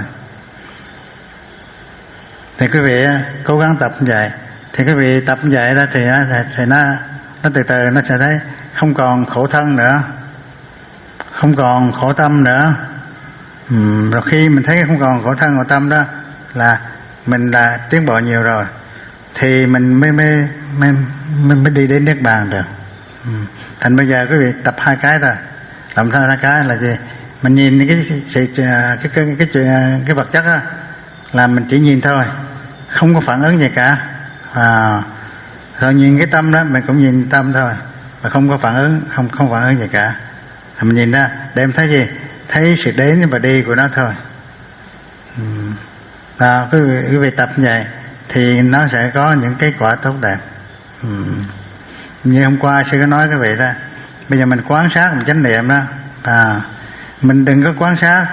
Thì quý vị cố gắng tập như vậy, thì quý vị tập như vậy đó thì thì, thì nó nó từ từ nó sẽ thấy không còn khổ thân nữa, không còn khổ tâm nữa. Uhm, rồi khi mình thấy không còn khổ thân khổ tâm đó là mình là tiến bộ nhiều rồi, thì mình mới mới mới mới, mới đi đến niết bàn được. Uhm. Thành bây giờ quý vị tập hai cái rồi. Làm sao hai cái là gì? Mình nhìn cái sự cái cái cái cái chuyện cái vật chất á, là mình chỉ nhìn thôi, không có phản ứng gì cả. À, rồi nhìn cái tâm đó mình cũng nhìn tâm thôi, và không có phản ứng, không không phản ứng gì cả. Mình nhìn ra để em thấy gì? Thấy sự đến và đi của nó thôi. Uhm. À, quý vị, quý vị tập như vậy thì nó sẽ có những kết quả tốt đẹp. Uhm. Như hôm qua sư có nói cái vị đó, bây giờ mình quán sát, mình chánh niệm đó, à, mình đừng có quán sát,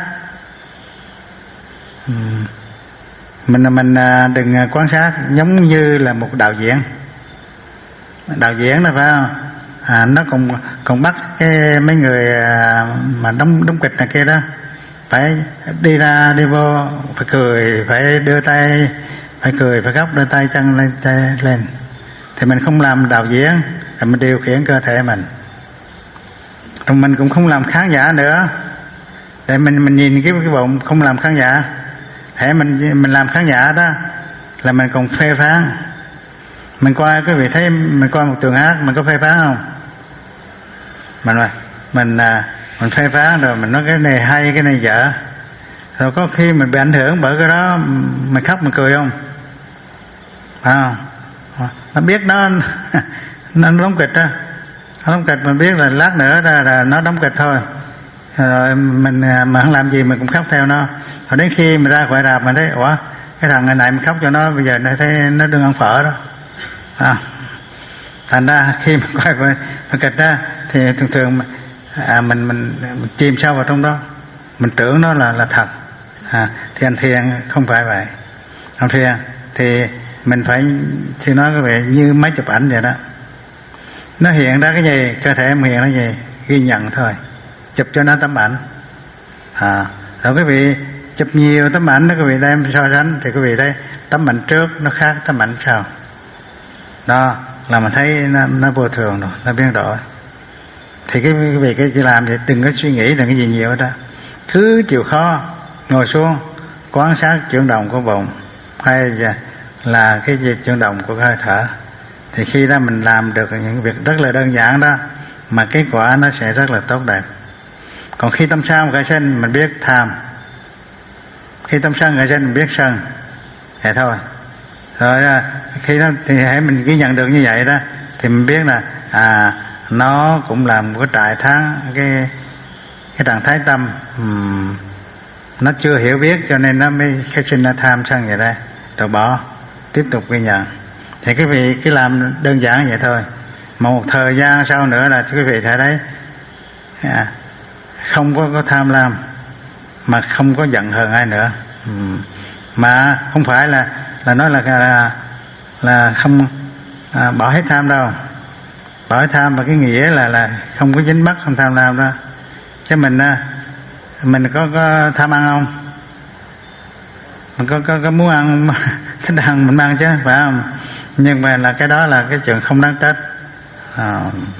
uhm. mình mình đừng quan sát giống như là một đạo diễn. Đạo diễn là phải không? À, nó còn còn bắt cái mấy người mà đóng đóng kịch này kia đó phải đi ra đi vô, phải cười, phải đưa tay, phải cười, phải khóc, đưa tay chân lên tay lên. Thì mình không làm đạo diễn, thì mình điều khiển cơ thể mình. Rồi mình cũng không làm khán giả nữa, để mình mình nhìn cái cái bụng, không làm khán giả. Thế mình mình làm khán giả đó là mình còn phê phán. Mình coi cái vị thấy mình coi một tuồng hát, mình có phê phán không? Mình rồi mình mình phê phán rồi mình nói cái này hay, cái này dở. Rồi có khi mình bị ảnh hưởng bởi cái đó, mình khóc mình cười không? Phải không? Nó biết nó nó đóng kịch đó, nó đóng kịch mình biết là lát nữa là, là nó đóng kịch thôi. Rồi mình mà không làm gì mình cũng khóc theo nó. Rồi đến khi mình ra khỏi rạp mình thấy ủa cái thằng này này mình khóc cho nó, bây giờ nó thấy nó đừng ăn phở đó. À, thành ra khi mà coi về kịch đó thì thường thường à, mình, mình mình chìm sâu vào trong đó, mình tưởng nó là là thật. À, thì anh thiền không phải vậy. Anh thiền thì mình phải thì nói cái vậy như máy chụp ảnh vậy đó, nó hiện ra cái gì, cơ thể em hiện ra cái gì, ghi nhận thôi, chụp cho nó tấm ảnh. À, rồi quý vị chụp nhiều tấm ảnh đó, quý vị đem so sánh thì quý vị thấy tấm ảnh trước nó khác tấm ảnh sau. Đó là mình thấy nó, nó vô thường rồi, nó biến đổi. Thì cái quý vị cái chỉ làm thì đừng có suy nghĩ đừng cái gì nhiều đó, cứ chịu khó ngồi xuống quan sát chuyển động của bụng hay là cái gì chuyển động của hơi thở. Thì khi đó mình làm được những việc rất là đơn giản đó, mà kết quả nó sẽ rất là tốt đẹp. Còn khi tâm sân khởi sinh mình biết tham, khi tâm sân khởi sinh mình biết sân, vậy thôi. Rồi khi đó thì hãy mình ghi nhận được như vậy đó, thì mình biết là à nó cũng làm cái trại tháng cái cái trạng thái tâm um, nó chưa hiểu biết cho nên nó mới khai sinh ra tham sân vậy đây, rồi bỏ, tiếp tục ghi nhận. Thì quý vị cứ làm đơn giản vậy thôi, mà một thời gian sau nữa là quý vị thấy đấy à, không có, có tham lam, mà không có giận hờn ai nữa. uhm. Mà không phải là là nói là là, là không à, bỏ hết tham đâu. Bỏ hết tham và cái nghĩa là là không có dính mắc, không tham lam đó. Chứ mình mình có có tham ăn không? Mình có có, có muốn ăn thích ăn mình ăn chứ, phải không? Nhưng mà là cái đó là cái chuyện không đáng trách. À,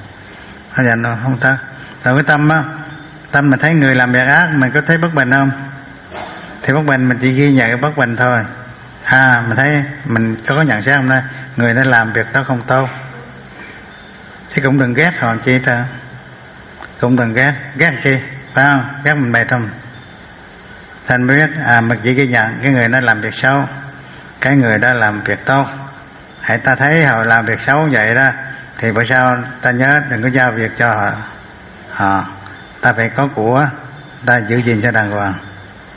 nó không ta. Rồi cái tâm á, tâm mình thấy người làm việc ác mình có thấy bất bình không? Thì bất bình mình chỉ ghi nhận cái bất bình thôi. À, mình thấy mình có nhận xét không đây, người đã làm việc đó không tốt, chứ cũng đừng ghét họ chi ta, cũng đừng ghét, ghét chi, phải không? Ghét mình mệt không? Thành biết à, mình chỉ ghi nhận cái người đó làm việc xấu, cái người đó làm việc tốt. Hãy ta thấy họ làm việc xấu vậy đó, thì bởi sao ta nhớ đừng có giao việc cho họ. À, ta phải có của, ta giữ gìn cho đàng hoàng.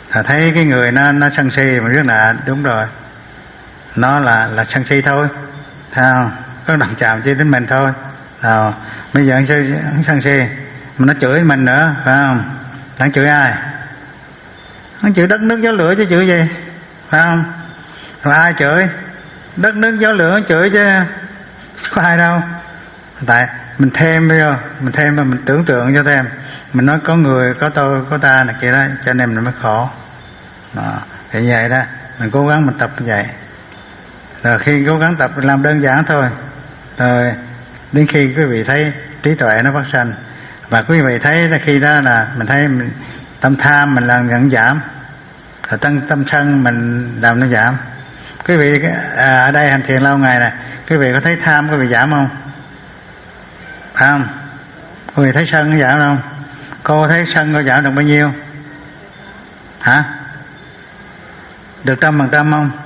à, thấy cái người nó nó sân si mà biết là đúng rồi, nó là là sân si thôi, thấy không? Có động chạm chỉ đến mình thôi. À, bây giờ anh sân si mà nó chửi mình nữa, phải không? Nó chửi ai? Nó chửi đất nước gió lửa chứ chửi gì, phải không? Rồi ai chửi? Đất nước gió lửa chửi chứ có ai đâu. Tại mình thêm bây giờ, mình thêm mà mình tưởng tượng cho thêm, mình nói có người, có tôi, có ta này kia đó, cho nên mình mới khổ. Đó, thì vậy đó, mình cố gắng mình tập như vậy. Rồi khi cố gắng tập làm đơn giản thôi, rồi đến khi quý vị thấy trí tuệ nó phát sanh, và quý vị thấy là khi đó là mình thấy mình, tâm tham mình làm nhận giảm, rồi tâm tâm sân mình làm nó giảm. Quý vị à, ở đây hành thiền lâu ngày này, quý vị có thấy tham quý vị giảm không? Phải không? Quý vị thấy sân nó giảm không? Cô thấy sân cô giảm được bao nhiêu? Hả? Được trăm phần trăm không?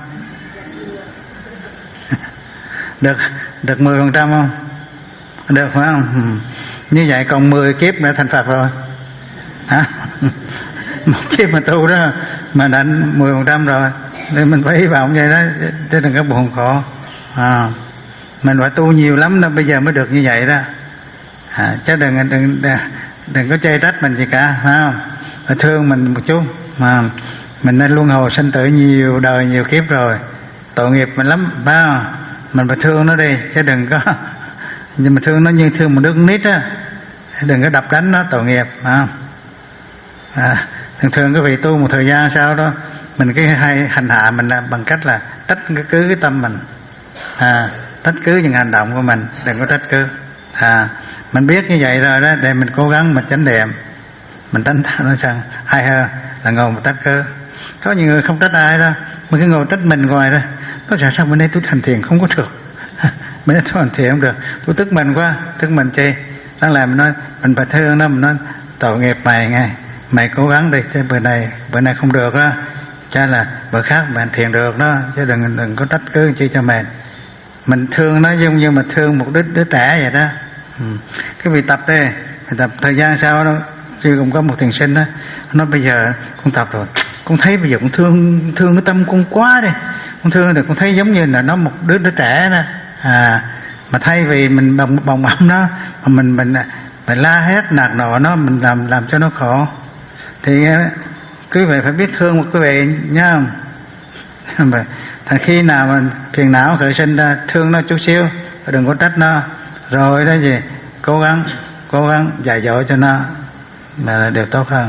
được được mười phần trăm không? Được phải không? Ừ. Như vậy còn mười kiếp nữa thành Phật rồi. Hả? Một kiếp mà tu đó mà đánh mười phần trăm rồi, nên mình phải hy vọng vậy đó, chứ đừng có buồn khổ. À, mình phải tu nhiều lắm đó bây giờ mới được như vậy đó. À, chứ đừng đừng đừng, đừng có chê trách mình gì cả, phải không? Phải thương mình một chút. Mà mình nên luân hồi sinh tử nhiều đời nhiều kiếp rồi, tội nghiệp mình lắm, phải không? Mình phải thương nó đi, chứ đừng có nhưng mà thương nó như thương một đứa con nít á, đừng có đập đánh nó, tội nghiệp, phải không? À, thường thường cái vị tu một thời gian sau đó mình cái hay hành hạ mình là bằng cách là trách cứ cái tâm mình, à, trách cứ những hành động của mình, đừng có trách cứ. À, mình biết như vậy rồi đó, để mình cố gắng mình chánh niệm, mình tránh nó rằng hay hơn là ngồi một trách cứ. Có nhiều người không trách ai đâu, mà cứ ngồi trách mình ngoài đó. Có sao sao bữa nay tôi hành thiền không có được, bữa nay tôi hành thiền không được, tôi tức mình quá, tức mình chi. Đó là mình nói mình phải thương nó, mình nói tội nghiệp mày nghe, mày cố gắng đi, thế bữa này bữa này không được đó, chắc là bữa khác mình thiền được đó, chứ đừng đừng có trách cứ chi cho mình. Mình thương nó giống như mà thương một đứa đứa trẻ vậy đó. Ừ. Cái việc tập đi, tập thời gian sau đó, khi cũng có một thiền sinh đó, nó bây giờ con tập rồi, con thấy bây giờ con thương thương cái tâm con quá đi, con thương được, con thấy giống như là nó một đứa đứa trẻ đó. À, mà thay vì mình bồng bồng ấm nó, mà mình mình mình la hét nạt nọ nó, mình làm làm cho nó khổ, thì quý vị phải biết thương một quý vị nhá. Thành khi nào mình phiền não khởi sinh ra, thương nó chút xíu, đừng có trách nó, rồi đó gì cố gắng cố gắng dạy dỗ cho nó là điều tốt hơn.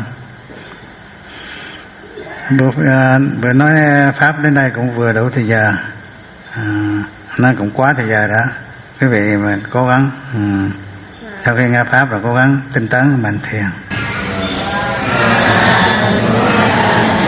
Vừa nói pháp đến đây cũng vừa đủ thời giờ, à, nó cũng quá thời giờ đó. Quý vị mà cố gắng, ừ, sau khi nghe pháp là cố gắng tinh tấn mình thiền.